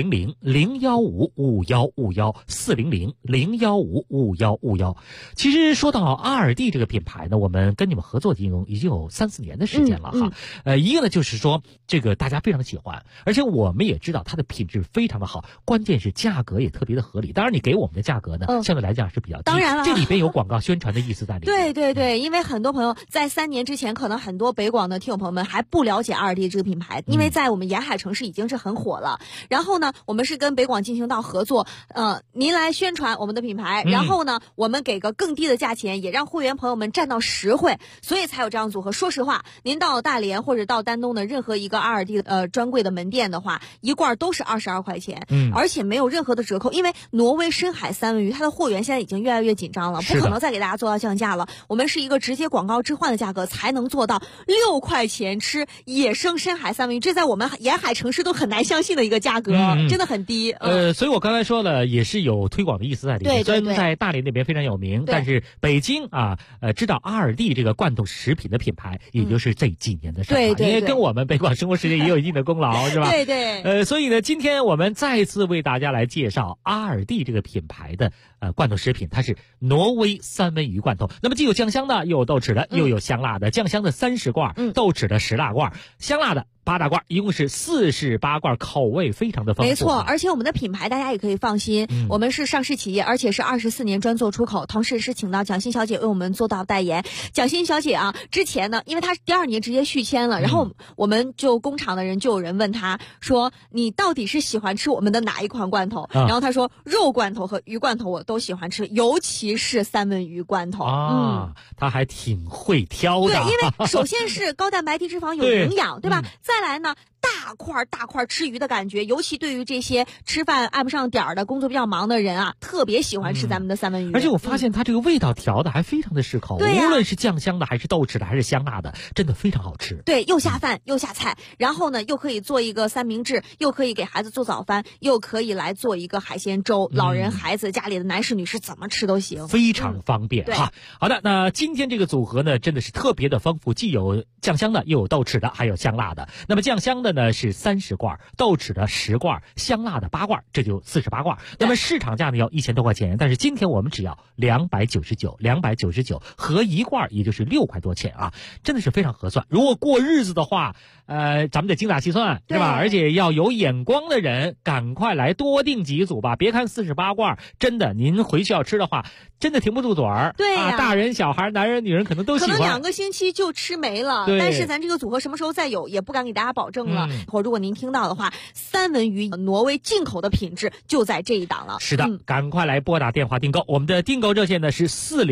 400-015-5151，400-015-5151。其实说到阿尔蒂这个品牌呢，我们跟你们合作已经有3-4年的时间了哈。一个呢就是说这个大家非常喜欢，而且我们也知道它的品质非常的好，关键是价格也特别的合理。当然你给我们的价格呢，相对来讲是比较低， 当然了， 这里边有广告宣传的意思在里面。 对，因为很多朋友在3年之前，可能很多北广的听友朋友们还不了解阿尔蒂这个品牌，因为在我们沿海城市已经是很火了。然后呢，我们是跟北广进行到合作，您来宣传我们的品牌，然后呢，我们给个更低的价钱，也让会员朋友们占到实惠，所以才有这样组合。说实话，您到大连或者到丹东的任何一个阿尔蒂专柜的门店的话，一罐都是22块钱，而且没有任何的折扣，因为挪威深海三文鱼它的货源现在已经越来越紧张了，不可能再给大家做到降价了。我们是一个直接广告置换的价格，才能做到6块钱吃野生深海三文鱼，这在我们沿海城市都很难相信的一个价格，真的很低。 所以我刚才说了，也是有推广的意思在里面。虽然在大连那边非常有名，但是北京啊，知道阿尔蒂这个罐头食品的品牌，也就是这几年的事儿，因为跟我们北广生活时间也有一定的功劳，是吧？ 对。 所以呢，今天我们再次为大家来介绍阿尔蒂这个品牌的罐头食品，它是挪威三文鱼罐头。那么既有酱香的，又有豆豉的，又有香辣的。酱香的30罐，豆豉的10大罐，香辣的8大罐，一共是48罐，口味非常的丰富。 没错，而且我们的品牌大家也可以放心，我们是上市企业，而且是24年专做出口，同时是请到蒋欣小姐为我们做到代言。蒋欣小姐啊，之前呢，因为她第2年直接续签了，然后我们就工厂的人就有人问她说，你到底是喜欢吃我们的哪一款罐头？然后她说肉罐头和鱼罐头我都喜欢吃，尤其是三文鱼罐头。 她还挺会挑的。 对，因为首先是高蛋白低脂肪有营养，对吧？再来呢， 大块吃鱼的感觉。尤其对于这些吃饭按不上点儿的、工作比较忙的人啊，特别喜欢吃咱们的三文鱼。 而且我发现它这个味道调的还非常的适口，无论是酱香的还是豆豉的还是香辣的，真的非常好吃。 对，又下饭又下菜，然后呢又可以做一个三明治，又可以给孩子做早饭，又可以来做一个海鲜粥，老人孩子家里的男士女士怎么吃都行， 非常方便哈。好的，那今天这个组合呢真的是特别的丰富，既有酱香的，又有豆豉的，还有香辣的。那么酱香的呢是30罐，豆豉的10罐，香辣的8罐，这就48罐。那么市场价呢要1000多块钱，但是今天我们只要299合1罐，也就是6块多钱啊，真的是非常合算。如果过日子的话，咱们得精打细算，是吧？而且要有眼光的人，赶快来多订几组吧。别看48罐，真的您回去要吃的话，真的停不住嘴儿。 对呀， 大人小孩、男人女人可能都喜欢， 可能2个星期就吃没了。但是咱这个组合什么时候再有，也不敢给大家保证了。或如果您听到的话，三文鱼挪威进口的品质就在这一档了。 是的，赶快来拨打电话订购。我们的订购热线呢是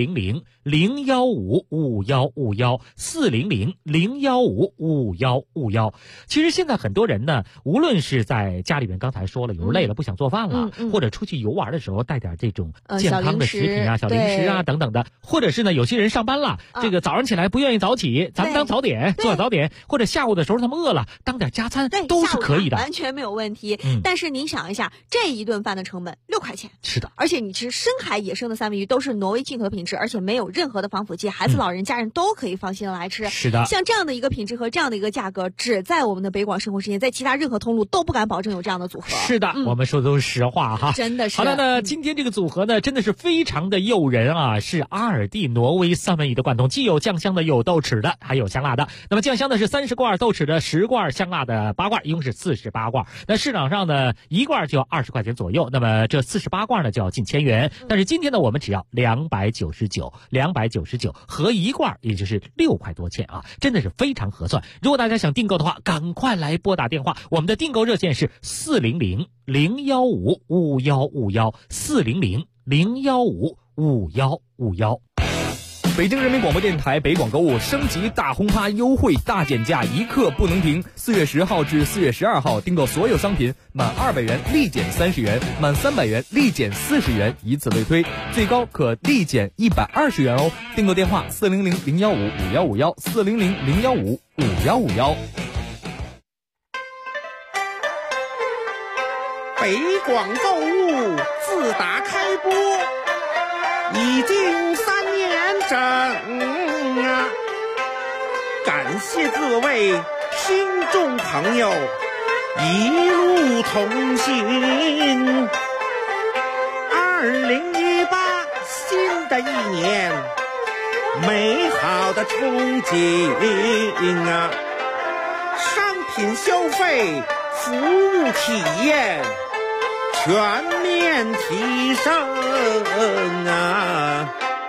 400-015-5151，400-015-5151。其实现在很多人呢，无论是在家里面，刚才说了，有时候累了不想做饭了，或者出去游玩的时候带点这种健康的食品啊、小零食啊等等的，或者是呢，有些人上班了，这个早上起来不愿意早起，咱们当早点，做点早点，或者下午的时候他们饿了，当点加餐，都是可以的， 完全没有问题。但是您想一下，这一顿饭的成本6块钱， 是的， 而且你吃深海野生的三文鱼都是挪威进口品质，而且没有任何的防腐剂，孩子、老人、家人都可以放心的来吃。 是的， 像这样的一个品质和这样的一个价格，只在我们的北广生活时间，在其他任何通路都不敢保证有这样的组合。 是的，我们说的都是实话哈， 真的是。 好了，那今天这个组合呢，真的是非常的诱人啊，是阿尔蒂挪威三文鱼的贯通，既有酱香的，又有豆豉的，还有香辣的。那么酱香的是30罐，豆豉的10罐，香辣的8罐，一共是48罐。那市场上呢，1罐就要20块钱左右，那么这48罐呢就要近1000元。但是今天呢，我们只要299合1罐，也就是6块多钱啊，真的是非常合算。如果大家想订购的话，赶快来拨打电话，我们的订购热线是400-015-5151，400-015-5151。 北京人民广播电台北广购物升级大轰趴优惠大减价，一刻不能停。4月10号至4月12号，订购所有商品满200元立减30元，满300元立减40元，以此类推，最高可立减120元哦。订购电话400-015-5151，400-015-5151。 北广购物自打开播已经3年整啊！感谢各位听众朋友一路同行。2018新的一年，美好的憧憬啊！商品消费、服务体验全面提升啊！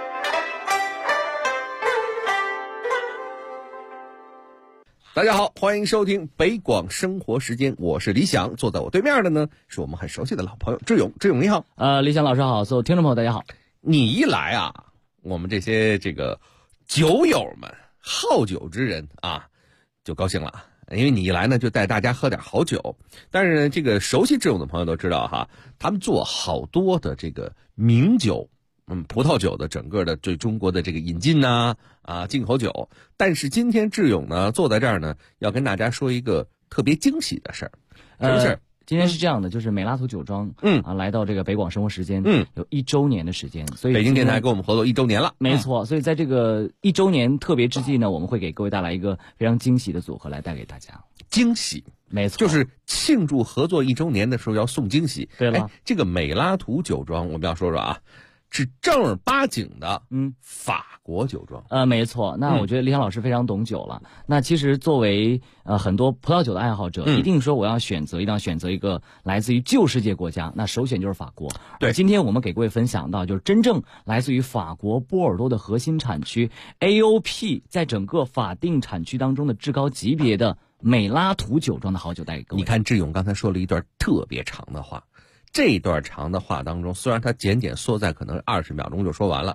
大家好，欢迎收听北广生活时间，我是李想，坐在我对面的呢是我们很熟悉的老朋友志勇。志勇你好。 李想老师好，所有听众朋友大家好。 你一来啊，我们这些这个酒友们、好酒之人啊，就高兴了。因为你一来呢，就带大家喝点好酒。但是呢，这个熟悉志勇的朋友都知道哈，他们做好多的这个名酒，葡萄酒的整个的对中国的这个引进呐，进口酒。但是今天志勇呢，坐在这儿呢，要跟大家说一个特别惊喜的事儿。什么事儿？ 今天是这样的，就是美拉图酒庄，来到这个北广生活时间，有1周年的时间，所以北京电台跟我们合作1周年了， 没错。所以在这个1周年特别之际呢，我们会给各位带来一个非常惊喜的组合来带给大家。 惊喜， 没错， 就是庆祝合作1周年的时候要送惊喜。 对了， 这个美拉图酒庄，我们要说说啊，是正儿八经的，法国酒庄。 没错。那我觉得李想老师非常懂酒了。那其实作为很多葡萄酒的爱好者，一定说我要选择一个来自于旧世界国家，那首选就是法国。 对， 今天我们给各位分享到，就是真正来自于法国波尔多的核心产区 AOP 在整个法定产区当中的至高级别的美拉图酒庄的好酒带给各位。 你看志勇刚才说了一段特别长的话，这段长的话当中，虽然他简缩在可能20秒钟就说完了，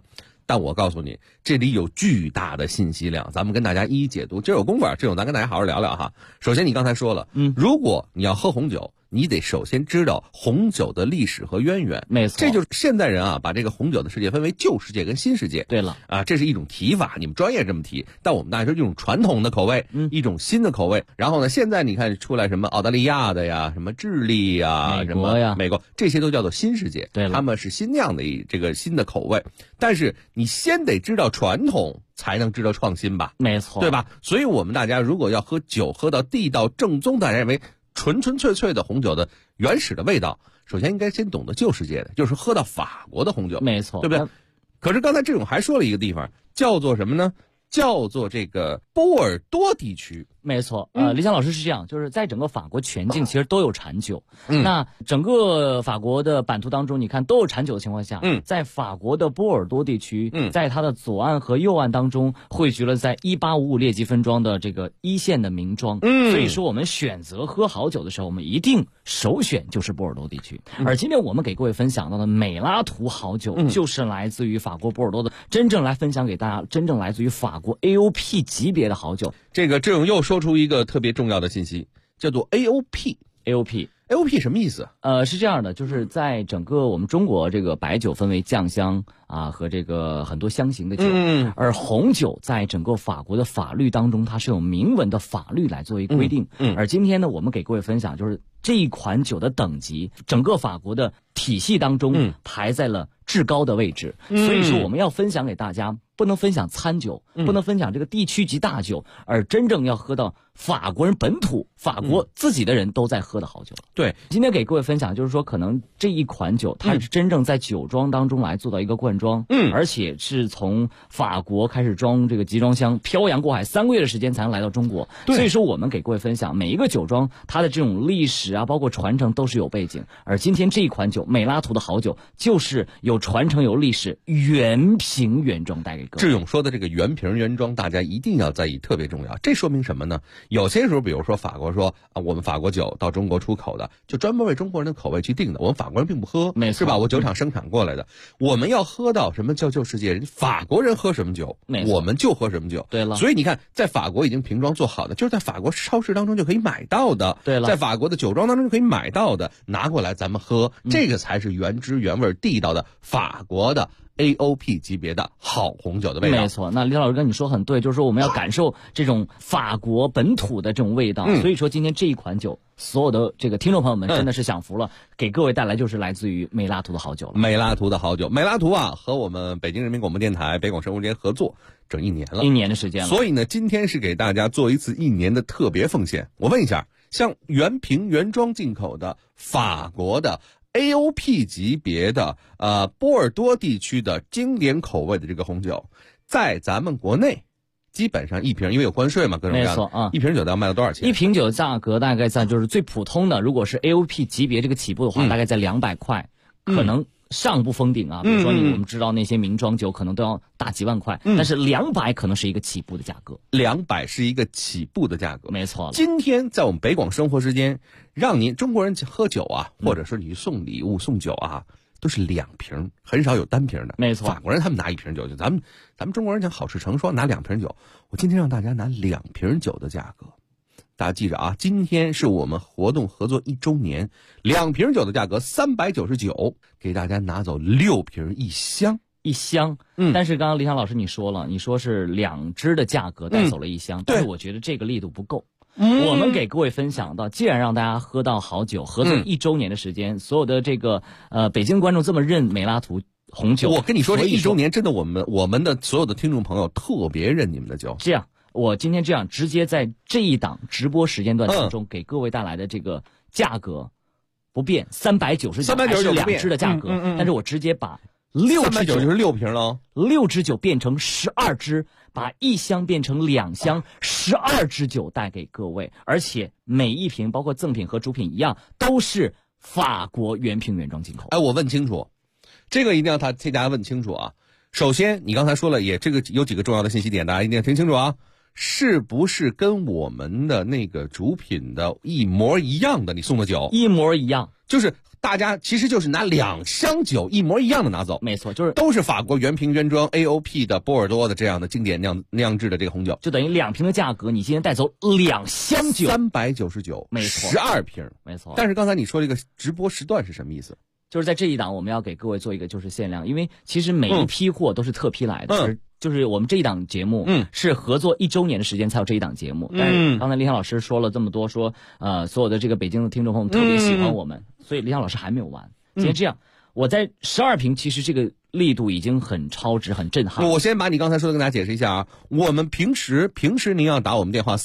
但我告诉你，这里有巨大的信息量，咱们跟大家一一解读。今儿有功夫，这种咱跟大家好好聊聊哈。首先，你刚才说了，如果你要喝红酒，你得首先知道红酒的历史和渊源。 没错， 这就是现代人啊，把这个红酒的世界分为旧世界跟新世界。 对了啊，这是一种提法，你们专业这么提，但我们大家说一种传统的口味，一种新的口味。然后呢，现在你看出来什么澳大利亚的呀，什么智利呀， 美国呀， 美国，这些都叫做新世界。 对了， 他们是新酿的这个新的口味。但是你先得知道传统，才能知道创新吧？ 没错， 对吧？所以我们大家如果要喝酒，喝到地道正宗，大家认为纯纯粹粹的红酒的原始的味道，首先应该先懂得旧世界的，就是喝到法国的红酒， 没错， 对不对？可是刚才这种还说了一个地方，叫做什么呢？叫做这个波尔多地区。 没错，李想老师是这样，就是在整个法国全境其实都有产酒。那整个法国的版图当中，你看都有产酒的情况下，在法国的波尔多地区，在它的左岸和右岸当中汇聚了在1855列级分庄的这个一线的名庄。所以说我们选择喝好酒的时候，我们一定首选就是波尔多地区。而今天我们给各位分享到的美拉图好酒，就是来自于法国波尔多的，真正来分享给大家，真正来自于法国 AOP 级别的好酒。 这个志勇又说出一个特别重要的信息，叫做 AOP。AOP 什么意思？ 是这样的，就是在整个我们中国这个白酒分为酱香啊和这个很多香型的酒，而红酒在整个法国的法律当中，它是有明文的法律来作为规定。而今天呢，我们给各位分享就是这一款酒的等级，整个法国的体系当中排在了至高的位置。所以说我们要分享给大家，不能分享餐酒，不能分享这个地区级大酒，而真正要喝到法国人本土、法国自己的人都在喝的好酒。 对， 今天给各位分享就是说，可能这一款酒它是真正在酒庄当中来做到一个灌装，而且是从法国开始装这个集装箱漂洋过海3个月的时间才能来到中国。所以说我们给各位分享每一个酒庄它的这种历史啊，包括传承都是有背景。而今天这一款酒美拉图的好酒就是有传承有历史，原瓶原装带给各位。 志勇说的这个原瓶原装大家一定要在意，特别重要。这说明什么呢？有些时候比如说法国说啊，我们法国酒到中国出口的就专门为中国人的口味去定的，我们法国人并不喝， 没错， 是吧？我酒厂生产过来的，我们要喝到什么叫旧世界，人法国人喝什么酒，我们就喝什么酒。 对了， 所以你看在法国已经瓶装做好的，就是在法国超市当中就可以买到的。 对了， 在法国的酒庄当中就可以买到的，拿过来咱们喝，这个才是原汁原味地道的法国的AOP 级别的好红酒的味道。 没错，那李老师跟你说很对，就是说我们要感受这种法国本土的这种味道。所以说今天这一款酒，所有的这个听众朋友们真的是享福了，给各位带来就是来自于美拉图的好酒了。 美拉图的好酒，美拉图啊，和我们北京人民广播电台北广生活之间合作整1年了 ，1年的时间了。 所以呢，今天是给大家做一次1年的特别奉献。我问一下，像原瓶原装进口的法国的AOP 级别的波尔多地区的经典口味的这个红酒，在咱们国内基本上一瓶，因为有关税嘛，各种各样的， 没错啊， 一瓶酒要卖到多少钱？ 一瓶酒价格大概在就是最普通的，如果是 AOP 级别这个起步的话，大概在200块，可能上不封顶啊。比如说我们知道那些名庄酒可能都要大几万块，但是200可能是一个起步的价格 ，200是一个起步的价格， 没错。 今天在我们北广生活之间，让您中国人喝酒啊，或者说你送礼物送酒啊，都是2瓶，很少有单瓶的。 没错， 法国人他们拿1瓶酒，就咱们中国人讲好事成双，拿2瓶酒。我今天让大家拿2瓶酒的价格，大家记着啊，今天是我们活动合作1周年，2瓶酒的价格399，给大家拿走6瓶1箱。 但是刚刚李想老师你说了，你说是2支的价格带走了1箱，但是我觉得这个力度不够。我们给各位分享到，既然让大家喝到好酒，合作1周年的时间，所有的这个北京观众这么认美拉图红酒， 我跟你说，这1周年真的我们的所有的听众朋友特别认你们的酒。 这样，我今天这样直接在这一档直播时间段当中，给各位带来的这个价格不变，399还是2支的价格，但是我直接把6支酒就是6瓶了 ，6支酒变成12支，把1箱变成2箱，12支酒带给各位，而且每一瓶包括赠品和主品一样，都是法国原瓶原装进口。 哎，我问清楚，这个一定要替大家问清楚啊。首先，你刚才说了，也这个有几个重要的信息点，大家一定要听清楚啊。是不是跟我们的那个主品的一模一样的？你送的酒一模一样， 就是大家其实就是拿2箱酒一模一样的拿走。 没错，就是都是法国原瓶原装 AOP 的波尔多的这样的经典酿制的这个红酒， 就等于2瓶的价格，你今天带走2箱酒 ，399， 没错 ，12瓶， 没错。 但是刚才你说这个直播时段是什么意思？ 就是在这一档我们要给各位做一个就是限量，因为其实每一批货都是特批来的，就是我们这一档节目是合作1周年的时间才有这一档节目。但是刚才李想老师说了这么多，说所有的这个北京的听众朋友们特别喜欢我们，所以李想老师还没有完。今天这样，我在12瓶，其实这个力度已经很超值，很震撼。 我先把你刚才说的跟大家解释一下啊。我们平时您要打我们电话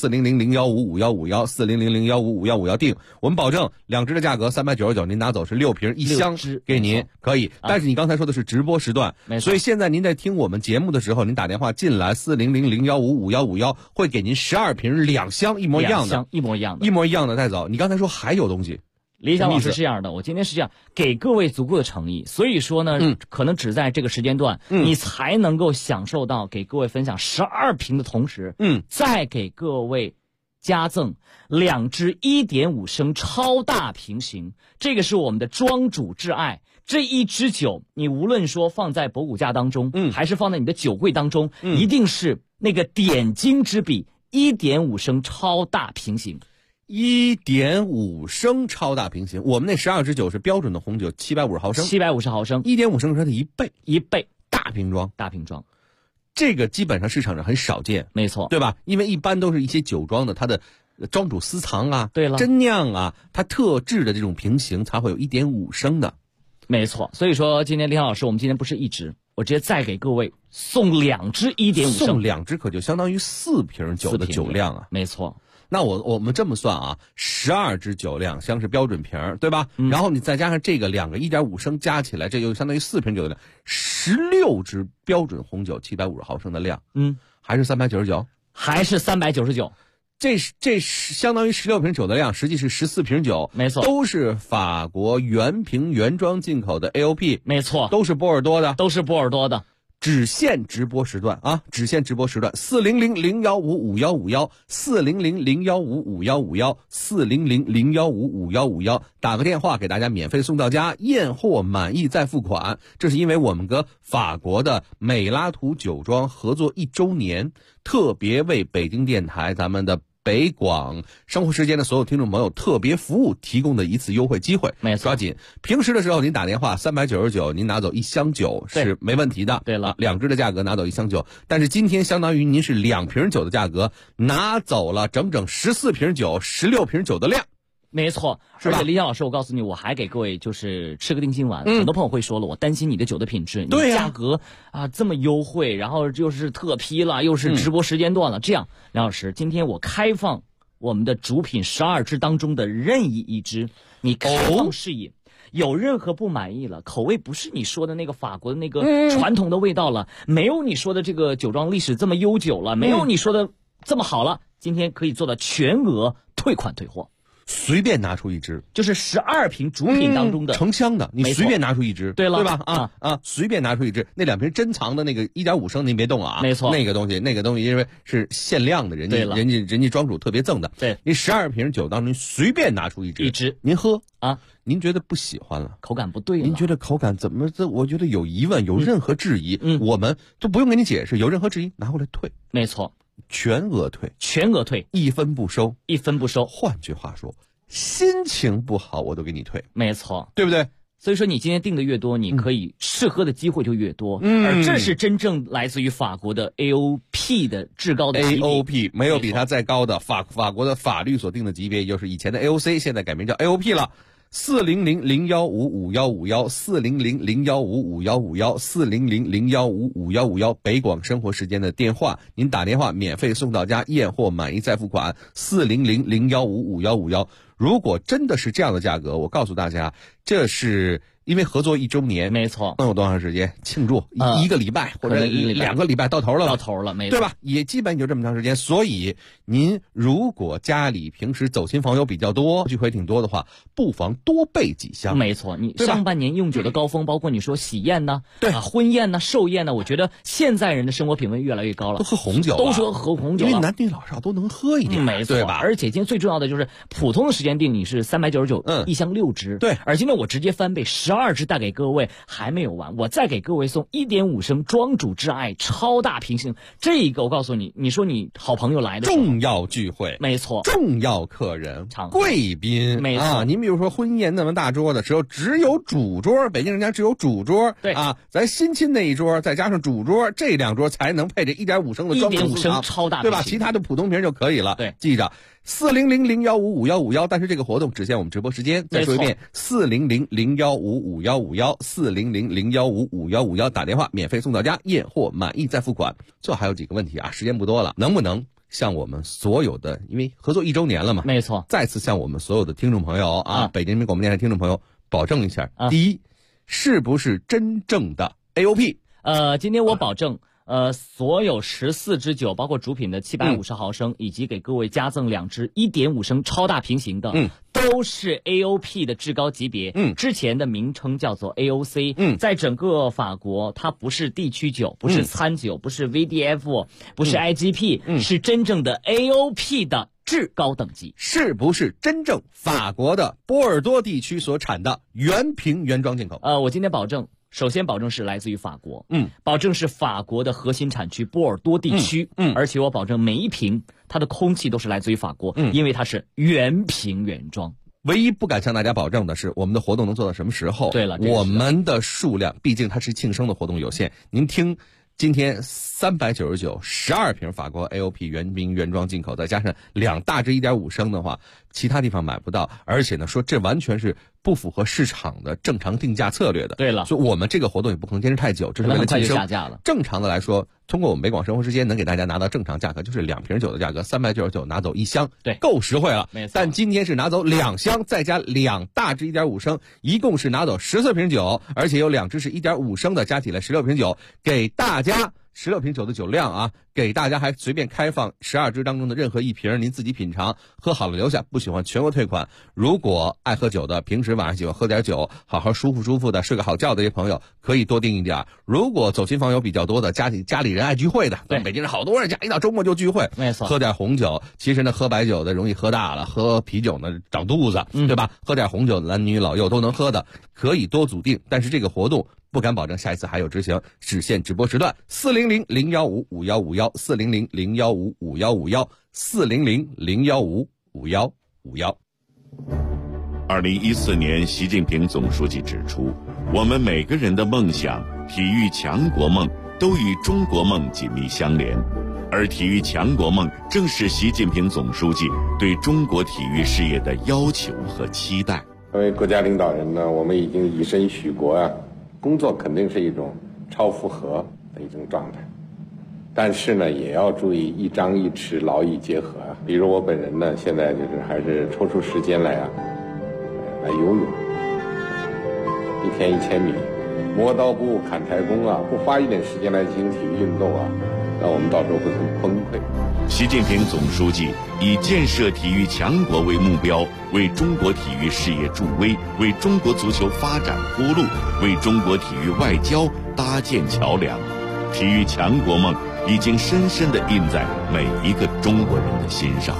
400-015-5151，400-015-5151订，我们保证2支的价格399，您拿走是6瓶1箱给您，可以。但是你刚才说的是直播时段，所以现在您在听我们节目的时候，您打电话进来400-015-5151，会给您12瓶2箱一模一样的， 一模一样的带走。你刚才说还有东西。 李想老师是这样的，我今天是这样给各位足够的诚意，所以说呢，可能只在这个时间段，你才能够享受到给各位分享12瓶的同时，再给各位加赠2支1.5升超大瓶型，这个是我们的庄主挚爱。这一支酒，你无论说放在博古架当中，还是放在你的酒柜当中，一定是那个点睛之笔，1.5升超大瓶型。 1.5升超大瓶型，我们那12支酒是标准的红酒，750毫升 ，750毫升 ，1.5升是它的1倍， 大瓶装， 这个基本上市场上很少见， 没错， 对吧？因为一般都是一些酒庄的它的庄主私藏啊， 对了， 真酿啊，它特制的这种瓶型才会有1.5升的， 没错。所以说今天李老师，我们今天不是1支，我直接再给各位送2支1.5升， 送2支可就相当于4瓶酒的酒量啊， 没错。 那我们这么算啊，12支酒2箱是标准瓶，对吧？然后你再加上这个2个1.5升加起来，这就相当于4瓶酒的量，16支标准红酒750毫升的量，还是399， 还是399。 这相当于16瓶酒的量，实际是14瓶酒， 没错， 都是法国原瓶原装进口的 AOP， 没错， 都是波尔多的，只限直播时段啊！只限直播时段，400-015-5151，400-015-5151，400-015-5151，打个电话给大家免费送到家，验货满意再付款。这是因为我们和法国的美拉图酒庄合作1周年，特别为北京电台咱们的北广生活时间的所有听众朋友特别服务提供的一次优惠机会， 没错， 抓紧。平时的时候您打电话399，您拿走1箱酒是没问题的。 对了 ，2支的价格拿走1箱酒，但是今天相当于您是2瓶酒的价格拿走了整整14瓶酒、16瓶酒的量。 没错，而且李想老师，我告诉你，我还给各位就是吃个定心丸。很多朋友会说了，我担心你的酒的品质，你价格这么优惠，然后又是特批了，又是直播时间段了，这样，梁老师，今天我开放我们的主品12支当中的任意1支，你开放试饮。有任何不满意了，口味不是你说的那个法国的那个传统的味道了，没有你说的这个酒庄历史这么悠久了，没有你说的这么好了，今天可以做到全额退款退货。 随便拿出1支， 就是12瓶主品当中的成箱的，你随便拿出1支， 对了， 对吧？随便拿出1支，那2瓶珍藏的那个1.5升您别动啊， 没错， 那个东西因为是限量的，人家庄主特别赠的， 对， 你12瓶酒当中随便拿出1支，您喝啊，您觉得不喜欢了， 口感不对了， 您觉得口感怎么我觉得有疑问，有任何质疑，我们都不用跟你解释，有任何质疑拿回来退， 没错。 全额退 ，1分不收。 换句话说，心情不好我都给你退， 没错， 对不对？ 所以说你今天订的越多，你可以试喝的机会就越多。而这是真正来自于法国的 AOP 的至高的级别 AOP， 没有比它再高的。法国的法律所定的级别，也就是以前的 AOC， 现在改名叫 AOP 了。400-015-5151，400-015-5151，400-015-5151，北广生活时间的电话，您打电话免费送到家，验货满意再付款。400-015-5151，如果真的是这样的价格，我告诉大家，这是因为合作1周年， 没错， 能有多长时间庆祝？一个礼拜或者2个礼拜到头了， 没错， 对吧？也基本就这么长时间。所以您如果家里平时走亲访友比较多，聚会挺多的话，不妨多备几箱。 没错，你上半年用酒的高峰，包括你说喜宴呢， 对婚宴呢、寿宴呢，我觉得现在人的生活品味越来越高了， 都喝红酒， 都说喝红酒， 因为男女老少都能喝一点， 没错， 对吧？ 而且今天最重要的就是普通的时间定你是399，一箱6支， 对。 而今天我直接翻倍12支带给各位，还没有完，我再给各位送1.5升庄主挚爱超大瓶型，这个我告诉你，你说你好朋友来的重要聚会， 没错， 重要客人、贵宾， 没错。 您比如说婚宴那么大桌的时候，只有主桌，北京人家只有主桌， 对啊，咱新亲那一桌再加上主桌，这2桌才能配这1.5升的庄主 1.5升超大瓶， 对吧？其他的普通瓶就可以了。 对， 记着40001555151，但是这个活动只限我们直播时间。再说一遍，40001555151，400015551，打电话免费送到家，验货满意再付款。最后还有几个问题啊，时间不多了，能不能向我们所有的，因为合作1周年了嘛， 没错， 再次向我们所有的听众朋友啊，北京人民广播电台听众朋友保证一下，第一，是不是真正的 AOP？ 今天我保证。所有14支酒，包括主品的750毫升，以及给各位加赠2支1.5升超大瓶型的，都是 AOP 的至高级别。之前的名称叫做 AOC。在整个法国，它不是地区酒，不是餐酒，不是 VDF，不是 IGP，是真正的 AOP 的至高等级。 是不是真正法国的波尔多地区所产的原瓶原装进口？ 我今天保证。首先保证是来自于法国，保证是法国的核心产区波尔多地区，而且我保证每一瓶它的空气都是来自于法国，因为它是原瓶原装。 唯一不敢向大家保证的是，我们的活动能做到什么时候？ 对了， 我们的数量毕竟它是庆生的活动有限，您听。今天399 12瓶法国 AOP 原瓶原装进口，再加上2大支1.5升的话，其他地方买不到。而且呢，说这完全是不符合市场的正常定价策略的。 对了， 所以我们这个活动也不可能坚持太久，这是为了庆生。 下架了。 正常的来说，通过我们北广生活时间能给大家拿到正常价格，就是2瓶酒的价格，399拿走1箱， 对， 够实惠了。 没错。 但今天是拿走2箱，再加2大支1.5升，一共是拿走14瓶酒，而且有2支是1.5升的，加起来16瓶酒，给大家。16瓶酒的酒量啊，给大家还随便开放12支当中的任何1瓶，您自己品尝，喝好了留下，不喜欢全额退款。如果爱喝酒的，平时晚上喜欢喝点酒，好好舒服的睡个好觉的这些朋友，可以多订一点。如果走亲访友比较多的，家里人爱聚会的，对，北京人好多人家一到周末就聚会， 没错， 喝点红酒。其实呢，喝白酒的容易喝大了，喝啤酒呢长肚子，对吧？喝点红酒，男女老幼都能喝的，可以多组订。但是这个活动不敢保证下一次还有执行，只限直播时段，40001555151，400015551，400015551。 2014年，习近平总书记指出，我们每个人的梦想、体育强国梦都与中国梦紧密相连，而体育强国梦正是习近平总书记对中国体育事业的要求和期待。 作为国家领导人呢，我们已经以身许国啊。工作肯定是一种超负荷的一种状态，但是呢，也要注意一张一弛，劳逸结合啊。比如我本人呢，现在就是还是抽出时间来来游泳，1天1000米，磨刀不误砍柴工啊，不花一点时间来进行体育运动啊，那我们到时候会很崩溃。 习近平总书记以建设体育强国为目标，为中国体育事业助威，为中国足球发展铺路，为中国体育外交搭建桥梁。体育强国梦已经深深地印在每一个中国人的心上。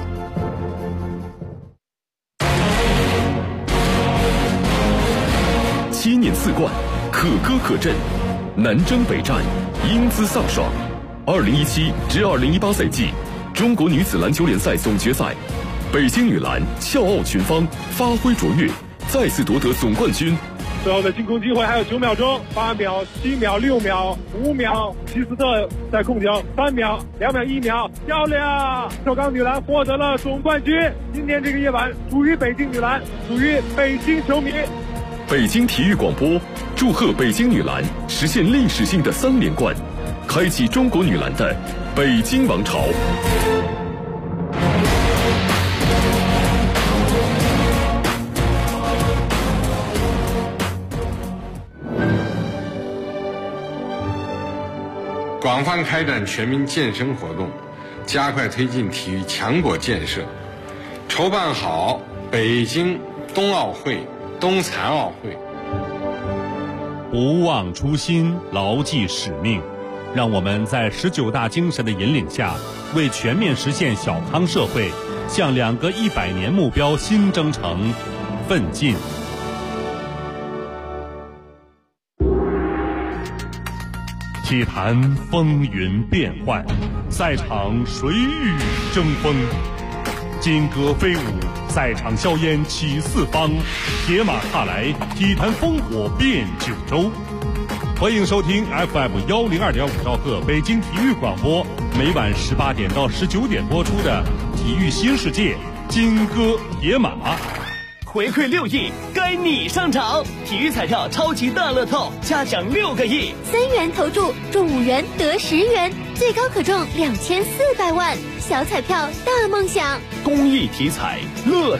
7年4冠，可歌可阵，南征北战，英姿飒爽。2017至2018赛季中国女子篮球联赛总决赛，北京女篮笑傲群芳，发挥卓越，再次夺得总冠军。 最后的进攻机会还有9秒钟，8秒、7秒、6秒、5秒，齐斯特在控球，3秒、2秒、1秒，漂亮！首钢女篮获得了总冠军。今天这个夜晚属于北京女篮，属于北京球迷。 北京体育广播祝贺北京女篮实现历史性的3连冠，开启中国女篮的北京王朝。 广泛开展全民健身活动，加快推进体育强国建设，筹办好北京冬奥会、冬残奥会。 不忘初心，牢记使命，让我们在19大精神的引领下，为全面实现小康社会，向2个100年目标新征程奋进。体坛风云变幻，赛场谁与争锋？金戈飞舞，赛场硝烟起四方，铁马踏来，体坛烽火遍九州。欢迎收听 FM102.5兆赫北京体育广播，每晚18点到19点播出的《体育新世界》金戈铁马。 回馈6亿，该你上场！体育彩票超级大乐透，加奖6个亿 ，3元投注中5元得10元，最高可中2400万，小彩票大梦想。 公益体彩乐